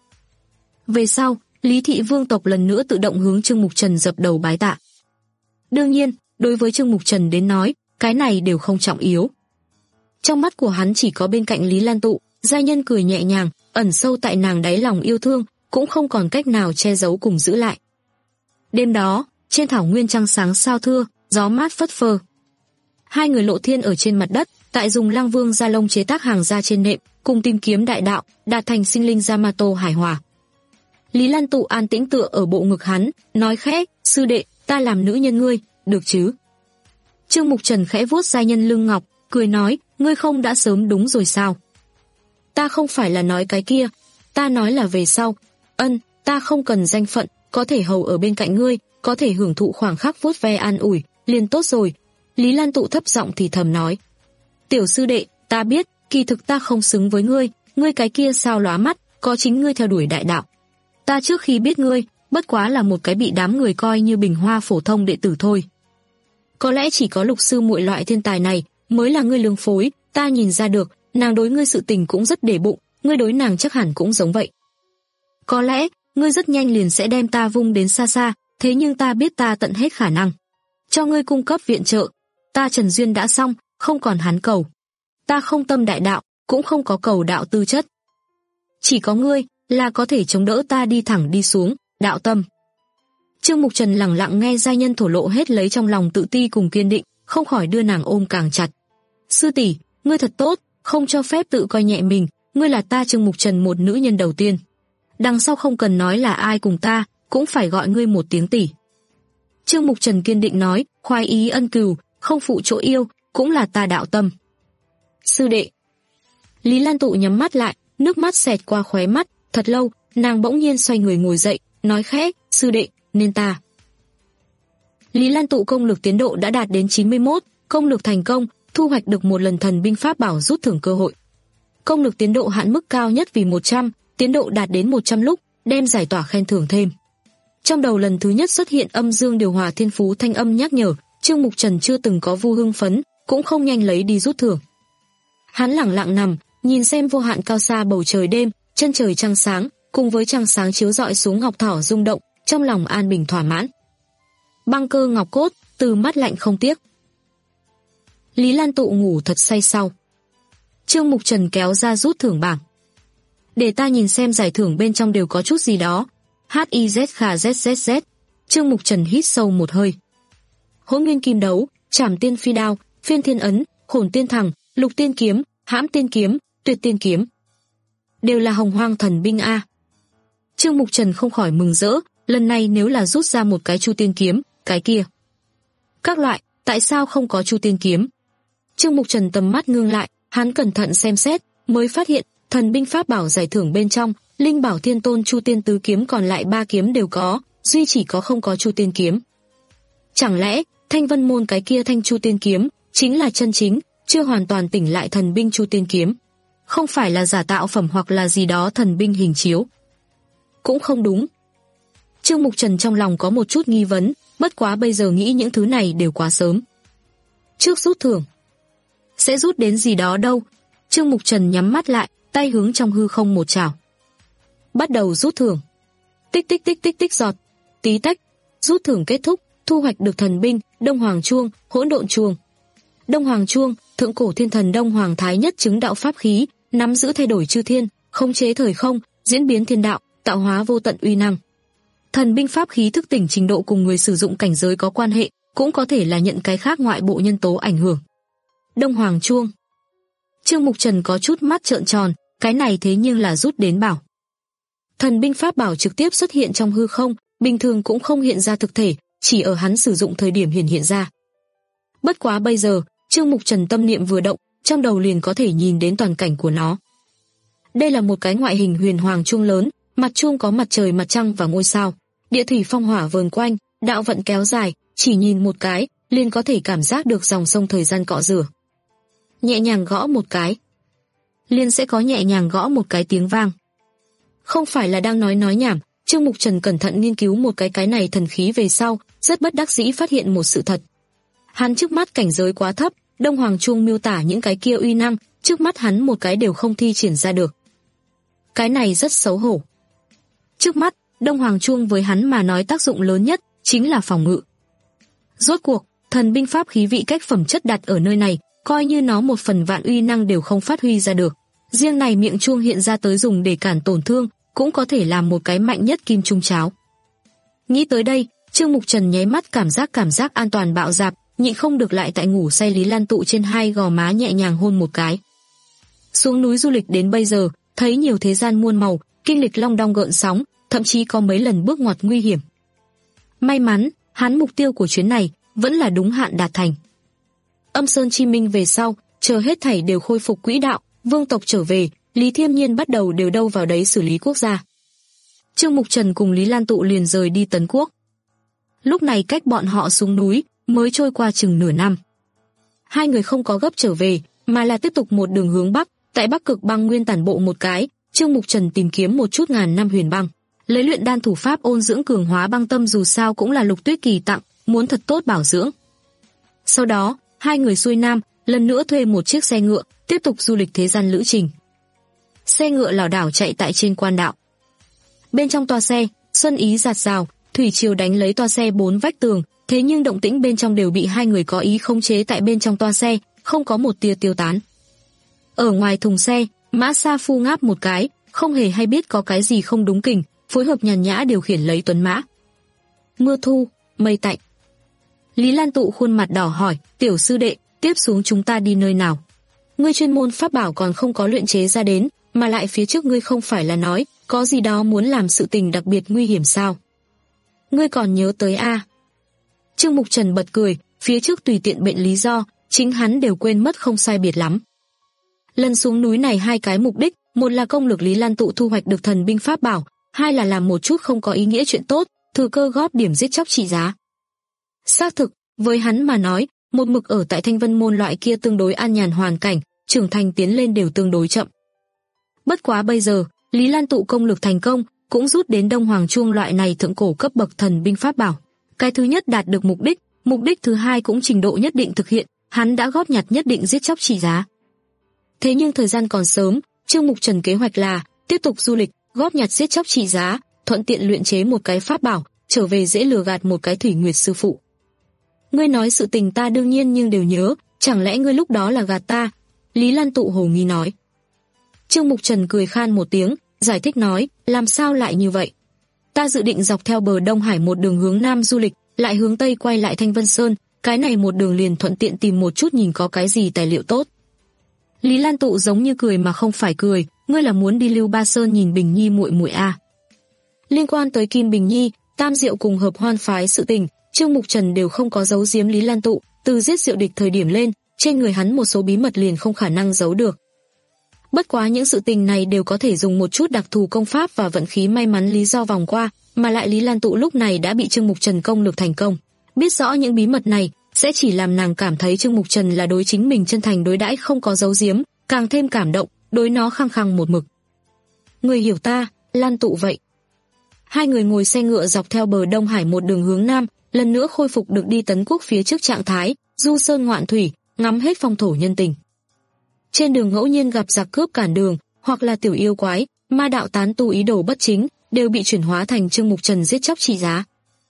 Về sau, Lý thị vương tộc lần nữa tự động hướng Trương Mục Trần dập đầu bái tạ. Đương nhiên, đối với Trương Mục Trần đến nói, cái này đều không trọng yếu. Trong mắt của hắn chỉ có bên cạnh Lý Lan Tụ, giai nhân cười nhẹ nhàng, ẩn sâu tại nàng đáy lòng yêu thương, cũng không còn cách nào che giấu cùng giữ lại. Đêm đó, trên thảo nguyên trăng sáng sao thưa, gió mát phất phơ. Hai người lộ thiên ở trên mặt đất, tại dùng Lăng Vương gia lông chế tác hàng ra trên nệm, cùng tìm kiếm đại đạo, đạt thành sinh linh Yamato hải hòa. Lý Lan Tụ an tĩnh tựa ở bộ ngực hắn, nói khẽ, sư đệ, ta làm nữ nhân ngươi, được chứ? Trương Mục Trần khẽ vuốt giai nhân lưng ngọc, cười nói, ngươi không đã sớm đúng rồi sao? Ta không phải là nói cái kia, ta nói là về sau. Ân, ta không cần danh phận, có thể hầu ở bên cạnh ngươi, có thể hưởng thụ khoảng khắc vuốt ve an ủi, liền tốt rồi. Lý Lan Tụ thấp giọng thì thầm nói, tiểu sư đệ, ta biết, kỳ thực ta không xứng với ngươi, ngươi cái kia sao lóa mắt, có chính ngươi theo đuổi đại đạo. Ta trước khi biết ngươi, bất quá là một cái bị đám người coi như bình hoa phổ thông đệ tử thôi. Có lẽ chỉ có Lục sư muội loại thiên tài này mới là ngươi lương phối, ta nhìn ra được, nàng đối ngươi sự tình cũng rất để bụng, ngươi đối nàng chắc hẳn cũng giống vậy. Có lẽ, ngươi rất nhanh liền sẽ đem ta vung đến xa xa, thế nhưng ta biết ta tận hết khả năng cho ngươi cung cấp viện trợ. Ta Trần Duyên đã xong, không còn hắn cầu. Ta không tâm đại đạo, cũng không có cầu đạo tư chất. Chỉ có ngươi là có thể chống đỡ ta đi thẳng đi xuống, đạo tâm. Trương Mục Trần lặng lặng nghe giai nhân thổ lộ hết lấy trong lòng tự ti cùng kiên định, không khỏi đưa nàng ôm càng chặt. Sư tỷ, ngươi thật tốt, không cho phép tự coi nhẹ mình, ngươi là ta Trương Mục Trần một nữ nhân đầu tiên. Đằng sau không cần nói là ai cùng ta, cũng phải gọi ngươi một tiếng tỷ. Trương Mục Trần kiên định nói, khoái ý ân cừu, không phụ chỗ yêu, cũng là ta đạo tâm. Sư đệ. Lý Lan Tụ nhắm mắt lại, nước mắt xẹt qua khóe mắt, thật lâu, nàng bỗng nhiên xoay người ngồi dậy, nói khẽ, sư đệ, nên ta. Lý Lan Tụ công lực tiến độ đã đạt đến chín mươi mốt, công lực thành công, thu hoạch được một lần thần binh pháp bảo rút thưởng cơ hội. Công lực tiến độ hạn mức cao nhất vì một trăm, tiến độ đạt đến một trăm lúc, đem giải tỏa khen thưởng thêm. Trong đầu lần thứ nhất xuất hiện âm dương điều hòa thiên phú thanh âm nhắc nhở, Trương Mục Trần chưa từng có vu hưng phấn, cũng không nhanh lấy đi rút thưởng. Hắn lẳng lặng nằm, nhìn xem vô hạn cao xa bầu trời đêm, chân trời trăng sáng, cùng với trăng sáng chiếu rọi xuống ngọc thỏ rung động, trong lòng an bình thỏa mãn. Băng cơ ngọc cốt, từ mắt lạnh không tiếc. Lý Lan Tụ ngủ thật say sau. Trương Mục Trần kéo ra rút thưởng bảng. Để ta nhìn xem giải thưởng bên trong đều có chút gì đó. hát i dét khà dét dét dét. Trương Mục Trần hít sâu một hơi. Hỗn nguyên kim đấu, trảm tiên phi đao, phiên thiên ấn, hồn tiên thẳng, lục tiên kiếm, hãm tiên kiếm, tuyệt tiên kiếm. Đều là hồng hoang thần binh a. Trương Mục Trần không khỏi mừng rỡ, lần này nếu là rút ra một cái chu tiên kiếm, cái kia. Các loại, tại sao không có chu tiên kiếm? Trương Mục Trần tầm mắt ngưng lại, hắn cẩn thận xem xét, mới phát hiện, thần binh pháp bảo giải thưởng bên trong, Linh Bảo Thiên Tôn Chu Tiên Tứ kiếm còn lại ba kiếm đều có, duy chỉ có không có Chu Tiên kiếm. Chẳng lẽ, Thanh Vân môn cái kia thanh Chu Tiên kiếm chính là chân chính, chưa hoàn toàn tỉnh lại thần binh Chu Tiên kiếm, không phải là giả tạo phẩm hoặc là gì đó thần binh hình chiếu? Cũng không đúng. Trương Mục Trần trong lòng có một chút nghi vấn, bất quá bây giờ nghĩ những thứ này đều quá sớm. Trước rút thưởng, sẽ rút đến gì đó đâu. Trương Mục Trần nhắm mắt lại, tay hướng trong hư không một chảo. Bắt đầu rút thưởng. Tích tích tích tích tích giọt, tí tách, rút thưởng kết thúc, thu hoạch được thần binh Đông Hoàng Chuông, Hỗn Độn Chuông. Đông Hoàng Chuông, thượng cổ thiên thần Đông Hoàng Thái nhất chứng đạo pháp khí, nắm giữ thay đổi chư thiên, khống chế thời không, diễn biến thiên đạo, tạo hóa vô tận uy năng. Thần binh pháp khí thức tỉnh trình độ cùng người sử dụng cảnh giới có quan hệ, cũng có thể là nhận cái khác ngoại bộ nhân tố ảnh hưởng. Đông Hoàng Chuông. Trương Mục Trần có chút mắt trợn tròn, cái này thế nhưng là rút đến bảo. Thần binh pháp bảo trực tiếp xuất hiện trong hư không, bình thường cũng không hiện ra thực thể, chỉ ở hắn sử dụng thời điểm hiện hiện ra. Bất quá bây giờ, Trương Mục Trần tâm niệm vừa động, trong đầu liền có thể nhìn đến toàn cảnh của nó. Đây là một cái ngoại hình huyền hoàng chuông lớn, mặt chuông có mặt trời, mặt trăng và ngôi sao, địa thủy phong hỏa vờn quanh, đạo vận kéo dài, chỉ nhìn một cái, liền có thể cảm giác được dòng sông thời gian cọ rửa. Nhẹ nhàng gõ một cái, liền sẽ có nhẹ nhàng gõ một cái tiếng vang. Không phải là đang nói nói nhảm, Trương Mục Trần cẩn thận nghiên cứu một cái cái này thần khí về sau, rất bất đắc dĩ phát hiện một sự thật. Hắn trước mắt cảnh giới quá thấp, Đông Hoàng Chuông miêu tả những cái kia uy năng, trước mắt hắn một cái đều không thi triển ra được. Cái này rất xấu hổ. Trước mắt, Đông Hoàng Chuông với hắn mà nói tác dụng lớn nhất chính là phòng ngự. Rốt cuộc, thần binh pháp khí vị cách phẩm chất đặt ở nơi này, coi như nó một phần vạn uy năng đều không phát huy ra được. Riêng này miệng chuông hiện ra tới dùng để cản tổn thương, cũng có thể làm một cái mạnh nhất kim trung cháo. Nghĩ tới đây, Trương Mục Trần nháy mắt cảm giác cảm giác an toàn bạo dạp, nhịn không được lại tại ngủ say Lý Lan Tụ trên hai gò má nhẹ nhàng hôn một cái. Xuống núi du lịch đến bây giờ, thấy nhiều thế gian muôn màu, kinh lịch long đong gợn sóng, thậm chí có mấy lần bước ngoặt nguy hiểm. May mắn, hắn mục tiêu của chuyến này vẫn là đúng hạn đạt thành. Âm Sơn Chi Minh về sau, chờ hết thảy đều khôi phục quỹ đạo, vương tộc trở về, Lý Thiêm Nhiên bắt đầu đều đâu vào đấy xử lý quốc gia. Trương Mục Trần cùng Lý Lan Tụ liền rời đi Tấn Quốc. Lúc này cách bọn họ xuống núi mới trôi qua chừng nửa năm. Hai người không có gấp trở về, mà là tiếp tục một đường hướng bắc, tại Bắc Cực băng nguyên tản bộ một cái, Trương Mục Trần tìm kiếm một chút ngàn năm huyền băng, lấy luyện đan thủ pháp ôn dưỡng cường hóa băng tâm, dù sao cũng là Lục Tuyết Kỳ tặng, muốn thật tốt bảo dưỡng. Sau đó, hai người xuôi nam, lần nữa thuê một chiếc xe ngựa, tiếp tục du lịch thế gian lữ trình. Xe ngựa lảo đảo chạy tại trên quan đạo. Bên trong toa xe, xuân ý rạt rào, thủy triều đánh lấy toa xe bốn vách tường, thế nhưng động tĩnh bên trong đều bị hai người có ý khống chế tại bên trong toa xe, không có một tia tiêu tán. Ở ngoài thùng xe, Mã Sa Phu ngáp một cái, không hề hay biết có cái gì không đúng kình, phối hợp nhàn nhã điều khiển lấy tuấn mã. Mưa thu, mây tạnh. Lý Lan Tụ khuôn mặt đỏ hỏi, tiểu sư đệ, tiếp xuống chúng ta đi nơi nào? Ngươi chuyên môn pháp bảo còn không có luyện chế ra đến, mà lại phía trước ngươi không phải là nói, có gì đó muốn làm sự tình đặc biệt nguy hiểm sao? Ngươi còn nhớ tới a? À? Trương Mục Trần bật cười, phía trước tùy tiện bệnh lý do, chính hắn đều quên mất không sai biệt lắm. Lần xuống núi này hai cái mục đích, một là công lược Lý Lan Tụ thu hoạch được thần binh pháp bảo, hai là làm một chút không có ý nghĩa chuyện tốt, thừa cơ góp điểm giết chóc trị giá. Xác thực, với hắn mà nói, một mực ở tại Thanh Vân Môn loại kia tương đối an nhàn hoàn cảnh, trưởng thành tiến lên đều tương đối chậm. Bất quá bây giờ, Lý Lan Tụ công lược thành công, cũng rút đến Đông Hoàng Chuông loại này thượng cổ cấp bậc thần binh pháp bảo. Cái thứ nhất đạt được mục đích, mục đích thứ hai cũng trình độ nhất định thực hiện, hắn đã góp nhặt nhất định giết chóc trị giá. Thế nhưng thời gian còn sớm, Trương Mục Trần kế hoạch là tiếp tục du lịch, góp nhặt giết chóc trị giá, thuận tiện luyện chế một cái pháp bảo, trở về dễ lừa gạt một cái Thủy Nguyệt sư phụ. Ngươi nói sự tình ta đương nhiên nhưng đều nhớ, chẳng lẽ ngươi lúc đó là gạt ta? Lý Lan Tụ hồ nghi nói. Trương Mục Trần cười khan một tiếng, giải thích nói, làm sao lại như vậy? Ta dự định dọc theo bờ Đông Hải một đường hướng Nam du lịch, lại hướng Tây quay lại Thanh Vân Sơn, cái này một đường liền thuận tiện tìm một chút nhìn có cái gì tài liệu tốt. Lý Lan Tụ giống như cười mà không phải cười, ngươi là muốn đi Lưu Ba Sơn nhìn Bình Nhi muội muội a? Liên quan tới Kim Bình Nhi, Tam Diệu cùng Hợp Hoan phái sự tình, Trương Mục Trần đều không có giấu giếm Lý Lan Tụ, từ giết Diệu địch thời điểm lên, trên người hắn một số bí mật liền không khả năng giấu được. Bất quá những sự tình này đều có thể dùng một chút đặc thù công pháp và vận khí may mắn lý do vòng qua, mà lại Lý Lan Tụ lúc này đã bị Trương Mục Trần công lược thành công. Biết rõ những bí mật này sẽ chỉ làm nàng cảm thấy Trương Mục Trần là đối chính mình chân thành đối đãi, không có giấu giếm, càng thêm cảm động, đối nó khăng khăng một mực. Người hiểu ta, Lan Tụ vậy. Hai người ngồi xe ngựa dọc theo bờ Đông Hải một đường hướng Nam, lần nữa khôi phục được đi Tấn Quốc phía trước trạng thái, du sơn ngoạn thủy, ngắm hết phong thổ nhân tình. Trên đường ngẫu nhiên gặp giặc cướp cản đường, hoặc là tiểu yêu quái, ma đạo tán tu ý đồ bất chính, đều bị chuyển hóa thành Trương Mục Trần giết chóc trị giá.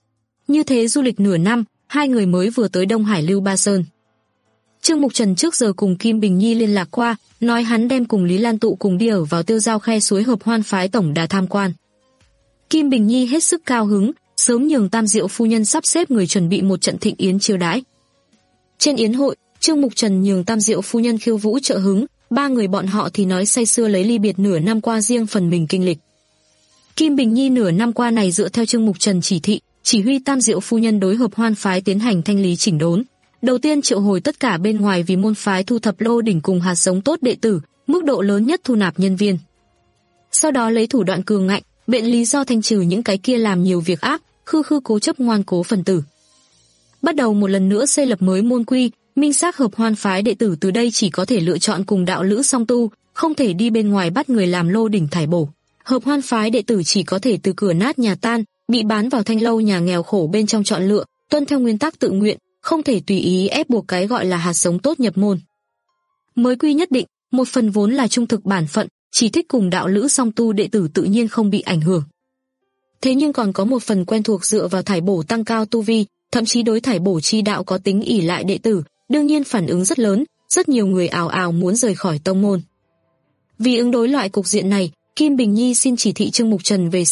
Như thế du lịch nửa năm, hai người mới vừa tới Đông Hải Lưu Ba Sơn. Trương Mục Trần trước giờ cùng Kim Bình Nhi liên lạc qua, nói hắn đem cùng Lý Lan Tụ cùng đi ở vào Tiêu Giao Khe suối Hợp Hoan phái tổng đà tham quan. Kim Bình Nhi hết sức cao hứng, sớm nhường Tam Diệu phu nhân sắp xếp người chuẩn bị một trận thịnh yến chiêu đãi. Trên yến hội, Trương Mục Trần nhường Tam Diệu phu nhân khiêu vũ trợ hứng, ba người bọn họ thì nói say sưa lấy ly biệt nửa năm qua riêng phần mình kinh lịch. Kim Bình Nhi nửa năm qua này dựa theo Trương Mục Trần chỉ thị, chỉ huy Tam Diệu phu nhân đối Hợp Hoan phái tiến hành thanh lý chỉnh đốn. Đầu tiên triệu hồi tất cả bên ngoài vì môn phái thu thập lô đỉnh cùng hạt giống tốt đệ tử, mức độ lớn nhất thu nạp nhân viên. Sau đó lấy thủ đoạn cường ngạnh, biện lý do thanh trừ những cái kia làm nhiều việc ác, khư khư cố chấp ngoan cố phần tử. Bắt đầu một lần nữa xây lập mới môn quy, minh xác Hợp Hoan phái đệ tử từ đây chỉ có thể lựa chọn cùng đạo lữ song tu, không thể đi bên ngoài bắt người làm lô đỉnh thải bổ. Hợp Hoan phái đệ tử chỉ có thể từ cửa nát nhà tan, bị bán vào thanh lâu nhà nghèo khổ bên trong chọn lựa, tuân theo nguyên tắc tự nguyện, không thể tùy ý ép buộc cái gọi là hạt giống tốt nhập môn. Mới quy nhất định, một phần vốn là trung thực bản phận, chỉ thích cùng đạo lữ song tu đệ tử tự nhiên không bị ảnh hưởng. Thế nhưng còn có một phần quen thuộc dựa vào thải bổ tăng cao tu vi, thậm chí đối thải bổ chi đạo có tính ỷ lại đệ tử, đương nhiên phản ứng rất lớn, rất nhiều người ào ào muốn rời khỏi tông môn. Vì ứng đối loại cục diện này, Kim Bình Nhi xin chỉ thị Trương Mục Trần về sau,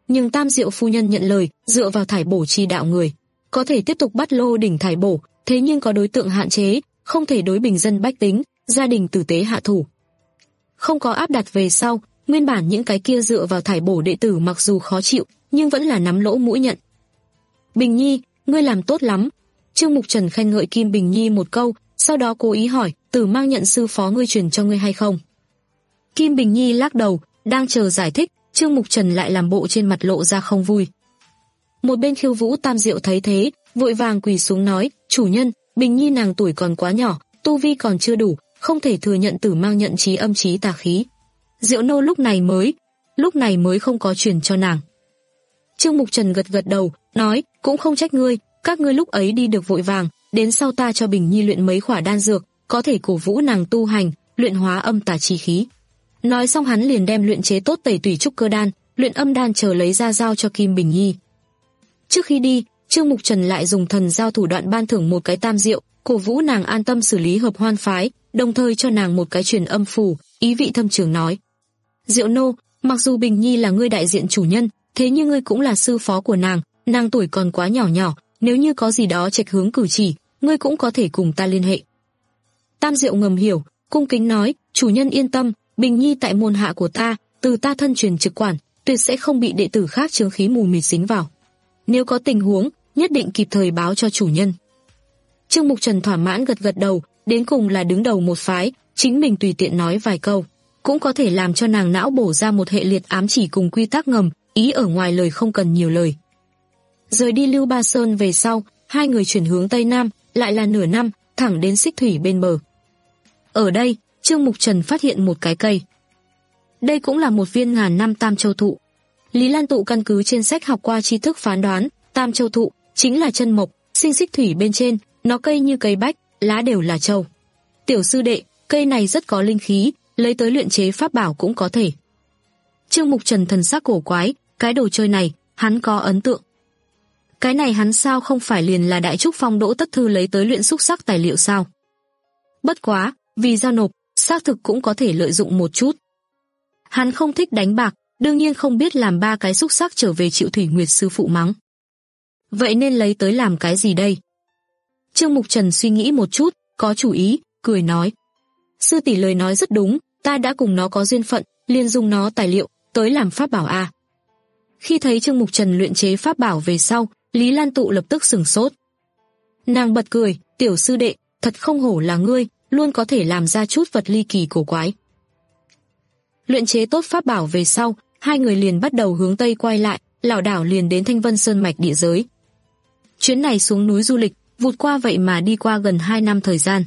Nhưng Tam Diệu phu nhân nhận lời, dựa vào thải bổ chi đạo người, có thể tiếp tục bắt lô đỉnh thải bổ, thế nhưng có đối tượng hạn chế, không thể đối bình dân bách tính, gia đình tử tế hạ thủ. Không có áp đặt về sau, nguyên bản những cái kia dựa vào thải bổ đệ tử mặc dù khó chịu, nhưng vẫn là nắm lỗ mũi nhận. Bình Nhi, ngươi làm tốt lắm. Trương Mục Trần khen ngợi Kim Bình Nhi một câu, sau đó cố ý hỏi, Tử Mang nhận sư phó ngươi truyền cho ngươi hay không? Kim Bình Nhi lắc đầu, đang chờ giải thích, Trương Mục Trần lại làm bộ trên mặt lộ ra không vui. Một bên Khiêu Vũ Tam Diệu thấy thế, vội vàng quỳ xuống nói, chủ nhân, Bình Nhi nàng tuổi còn quá nhỏ, tu vi còn chưa đủ, không thể thừa nhận Tử Mang nhận trí âm trí tà khí. Diệu nô lúc này mới, lúc này mới không có truyền cho nàng. Trương Mục Trần gật gật đầu, nói, cũng không trách ngươi, các ngươi lúc ấy đi được vội vàng, đến sau ta cho Bình Nhi luyện mấy khỏa đan dược, có thể cổ vũ nàng tu hành, luyện hóa âm tà chi khí. Nói xong hắn liền đem luyện chế tốt tẩy tủy trúc cơ đan, luyện âm đan chờ lấy ra giao cho Kim Bình Nhi. Trước khi đi, Trương Mục Trần lại dùng thần giao thủ đoạn ban thưởng một cái tam diệu, cổ vũ nàng an tâm xử lý hợp hoan phái, đồng thời cho nàng một cái truyền âm phù, ý vị thâm trường nói. Diệu nô, mặc dù Bình Nhi là ngươi đại diện chủ nhân, thế nhưng ngươi cũng là sư phó của nàng, nàng tuổi còn quá nhỏ nhỏ, nếu như có gì đó chệch hướng cử chỉ, ngươi cũng có thể cùng ta liên hệ. Tam Diệu ngầm hiểu, cung kính nói, chủ nhân yên tâm, Bình Nhi tại môn hạ của ta, từ ta thân truyền trực quản, tuyệt sẽ không bị đệ tử khác chướng khí mù mịt dính vào. Nếu có tình huống, nhất định kịp thời báo cho chủ nhân. Trương Mục Trần thỏa mãn gật gật đầu, đến cùng là đứng đầu một phái, chính mình tùy tiện nói vài câu, cũng có thể làm cho nàng não bổ ra một hệ liệt ám chỉ cùng quy tắc ngầm, ý ở ngoài lời không cần nhiều lời. Rời đi Lưu Ba Sơn về sau, hai người chuyển hướng Tây Nam, lại là nửa năm, thẳng đến Xích Thủy bên bờ. Ở đây, Trương Mục Trần phát hiện một cái cây. Đây cũng là một viên ngàn năm tam châu thụ. Lý Lan Tụ căn cứ trên sách học qua tri thức phán đoán, tam châu thụ chính là chân mộc, sinh xích thủy bên trên, nó cây như cây bách, lá đều là châu. Tiểu sư đệ, cây này rất có linh khí, lấy tới luyện chế pháp bảo cũng có thể. Trương Mục Trần thần sắc cổ quái, cái đồ chơi này, hắn có ấn tượng. Cái này hắn sao không phải liền là Đại Trúc Phong Đỗ Tất Thư lấy tới luyện xúc sắc tài liệu sao? Bất quá, vì giao nộp, xác thực cũng có thể lợi dụng một chút. Hắn không thích đánh bạc, đương nhiên không biết làm ba cái xúc sắc trở về chịu Thủy Nguyệt sư phụ mắng. Vậy nên lấy tới làm cái gì đây? Trương Mục Trần suy nghĩ một chút, có chủ ý, cười nói. Sư tỷ lời nói rất đúng, ta đã cùng nó có duyên phận, liền dùng nó tài liệu, tới làm pháp bảo a. Khi thấy Trương Mục Trần luyện chế pháp bảo về sau, Lý Lan Tụ lập tức sửng sốt. Nàng bật cười, tiểu sư đệ, thật không hổ là ngươi, luôn có thể làm ra chút vật ly kỳ cổ quái. Luyện chế tốt pháp bảo về sau, hai người liền bắt đầu hướng Tây quay lại, lảo đảo liền đến Thanh Vân Sơn mạch địa giới. Chuyến này xuống núi du lịch, vụt qua vậy mà đi qua gần hai năm thời gian.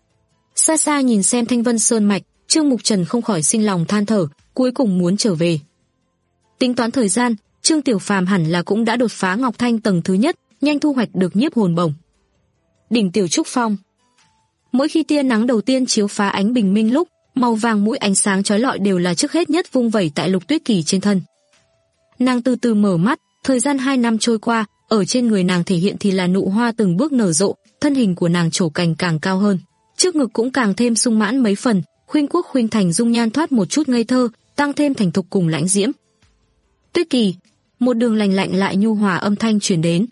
Xa xa nhìn xem Thanh Vân Sơn mạch, Trương Mục Trần không khỏi sinh lòng than thở, cuối cùng muốn trở về. Tính toán thời gian, Trương Tiểu Phàm hẳn là cũng đã đột phá Ngọc Thanh tầng thứ nhất, nhanh thu hoạch được nhiếp hồn bổng. Đỉnh Tiểu Trúc Phong. Mỗi khi tia nắng đầu tiên chiếu phá ánh bình minh lúc, màu vàng mũi ánh sáng chói lọi đều là trước hết nhất vung vẩy tại Lục Tuyết Kỳ trên thân. Nàng từ từ mở mắt, thời gian hai năm trôi qua, ở trên người nàng thể hiện thì là nụ hoa từng bước nở rộ, thân hình của nàng trổ cành càng cao hơn, trước ngực cũng càng thêm sung mãn mấy phần, khuynh quốc khuynh thành dung nhan thoát một chút ngây thơ, tăng thêm thành thục cùng lãnh diễm. Tuyết Kỳ, một đường lành lạnh lại nhu hòa âm thanh truyền đến.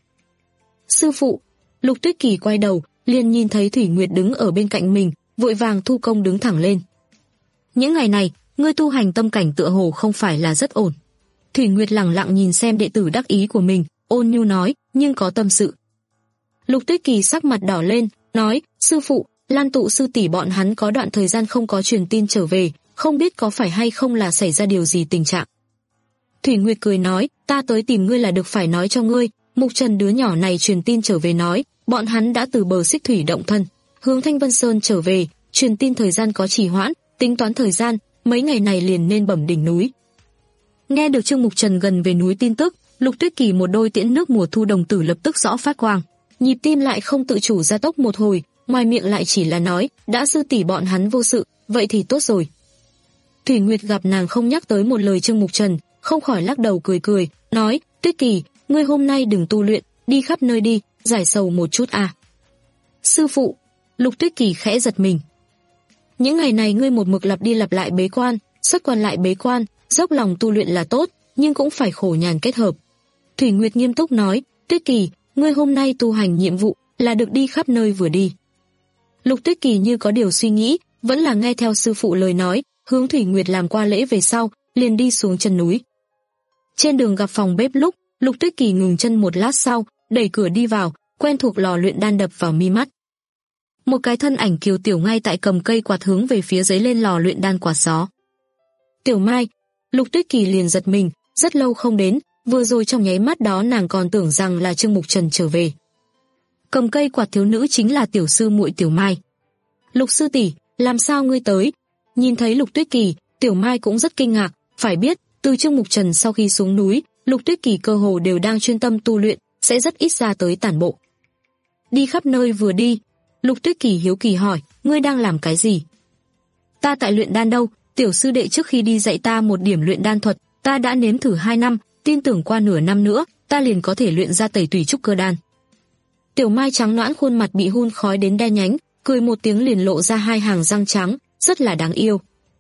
Sư phụ. Lục Tuyết Kỳ quay đầu, liền nhìn thấy Thủy Nguyệt đứng ở bên cạnh mình, vội vàng thu công đứng thẳng lên. Những ngày này, ngươi tu hành tâm cảnh tựa hồ không phải là rất ổn. Thủy Nguyệt lẳng lặng nhìn xem đệ tử đắc ý của mình, ôn nhu nói, nhưng có tâm sự. Lục Tuyết Kỳ sắc mặt đỏ lên, nói, sư phụ, Lan Tụ sư tỷ bọn hắn có đoạn thời gian không có truyền tin trở về, không biết có phải hay không là xảy ra điều gì tình trạng. Thủy Nguyệt cười nói, ta tới tìm ngươi là được phải nói cho ngươi, Mục Trần đứa nhỏ này truyền tin trở về nói, bọn hắn đã từ bờ Xích Thủy động thân, hướng Thanh Vân Sơn trở về, truyền tin thời gian có trì hoãn, tính toán thời gian, mấy ngày này liền nên bẩm đỉnh núi. Nghe được Trương Mục Trần gần về núi tin tức, Lục Tuyết Kỳ một đôi tiễn nước mùa thu đồng tử lập tức rõ phát quang, nhịp tim lại không tự chủ gia tốc một hồi, ngoài miệng lại chỉ là nói, đã sư tỷ bọn hắn vô sự, vậy thì tốt rồi. Thủy Nguyệt gặp nàng không nhắc tới một lời Trương Mục Trần, không khỏi lắc đầu cười cười, nói, Tuyết Kỳ, ngươi hôm nay đừng tu luyện, đi khắp nơi đi, giải sầu một chút à. Sư phụ. Lục Tuyết Kỳ khẽ giật mình. Những ngày này ngươi một mực lặp đi lặp lại bế quan, xuất quan lại bế quan, dốc lòng tu luyện là tốt, nhưng cũng phải khổ nhàn kết hợp. Thủy Nguyệt nghiêm túc nói, Tuyết Kỳ, ngươi hôm nay tu hành nhiệm vụ là được đi khắp nơi vừa đi. Lục Tuyết Kỳ như có điều suy nghĩ, vẫn là nghe theo sư phụ lời nói, hướng Thủy Nguyệt làm qua lễ về sau, liền đi xuống chân núi. Trên đường gặp phòng bếp lúc, Lục Tuyết Kỳ ngừng chân một lát sau, đẩy cửa đi vào, quen thuộc lò luyện đan đập vào mi mắt. Một cái thân ảnh kiều tiểu ngay tại cầm cây quạt hướng về phía giấy lên lò luyện đan quạt gió. Tiểu Mai, Lục Tuyết Kỳ liền giật mình, rất lâu không đến, vừa rồi trong nháy mắt đó nàng còn tưởng rằng là Trương Mục Trần trở về. Cầm cây quạt thiếu nữ chính là tiểu sư muội Tiểu Mai. Lục sư tỷ, làm sao ngươi tới? Nhìn thấy Lục Tuyết Kỳ, Tiểu Mai cũng rất kinh ngạc, phải biết, từ Trương Mục Trần sau khi xuống núi, Lục Tuyết Kỳ cơ hồ đều đang chuyên tâm tu luyện, sẽ rất ít ra tới tản bộ. Đi khắp nơi vừa đi, Lục Tuyết Kỳ hiếu kỳ hỏi, ngươi đang làm cái gì? Ta tại luyện đan đâu, tiểu sư đệ trước khi đi dạy ta một điểm luyện đan thuật, ta đã nếm thử hai năm, tin tưởng qua nửa năm nữa, ta liền có thể luyện ra tẩy tùy trúc cơ đan. Tiểu Mai trắng nõn khuôn mặt bị hun khói đến đen nhánh, cười một tiếng liền lộ ra hai hàng răng trắng, rất là đáng yêu.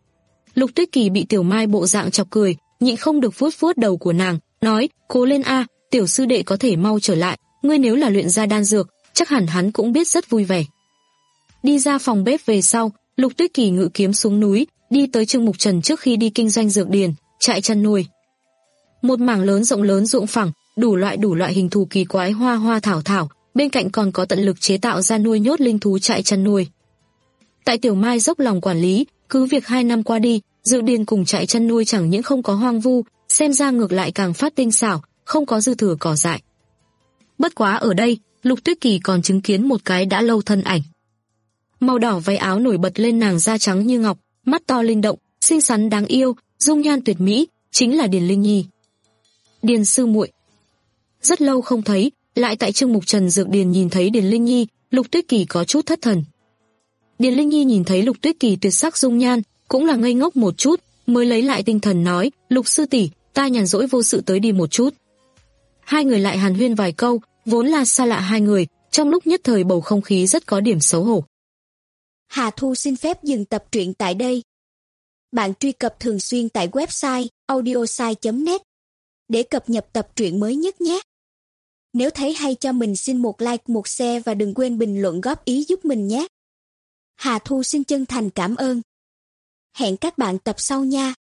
Lục Tuyết Kỳ bị Tiểu Mai bộ dạng chọc cười, nhịn không được vuốt vuốt đầu của nàng, nói, cố lên a, tiểu sư đệ có thể mau trở lại, ngươi nếu là luyện ra đan dược, chắc hẳn hắn cũng biết rất vui vẻ. Đi ra phòng bếp về sau, Lục Tuyết Kỳ ngự kiếm xuống núi, đi tới Trương Mục Trần trước khi đi kinh doanh dược điền, trại chăn nuôi. Một mảng lớn rộng lớn ruộng phẳng, đủ loại đủ loại hình thù kỳ quái hoa hoa thảo thảo, bên cạnh còn có tận lực chế tạo ra nuôi nhốt linh thú trại chăn nuôi. Tại Tiểu Mai dốc lòng quản lý, cứ việc hai năm qua đi, dược điền cùng trại chăn nuôi chẳng những không có hoang vu, xem ra ngược lại càng phát tinh xảo, không có dư thừa cỏ dại. Bất quá ở đây, Lục Tuyết Kỳ còn chứng kiến một cái đã lâu thân ảnh. Màu đỏ váy áo nổi bật lên nàng da trắng như ngọc, mắt to linh động, xinh xắn đáng yêu, dung nhan tuyệt mỹ, chính là Điền Linh Nhi. Điền sư muội. Rất lâu không thấy, lại tại Trương Mục Trần dược điền nhìn thấy Điền Linh Nhi, Lục Tuyết Kỳ có chút thất thần. Điền Linh Nhi nhìn thấy Lục Tuyết Kỳ tuyệt sắc dung nhan, cũng là ngây ngốc một chút, mới lấy lại tinh thần nói, Lục sư tỷ, ta nhàn rỗi vô sự tới đi một chút. Hai người lại hàn huyên vài câu, vốn là xa lạ hai người, trong lúc nhất thời bầu không khí rất có điểm xấu hổ. Hà Thu xin phép dừng tập truyện tại đây. Bạn truy cập thường xuyên tại website audiosai chấm net để cập nhật tập truyện mới nhất nhé. Nếu thấy hay cho mình xin một like, một share và đừng quên bình luận góp ý giúp mình nhé. Hà Thu xin chân thành cảm ơn. Hẹn các bạn tập sau nha.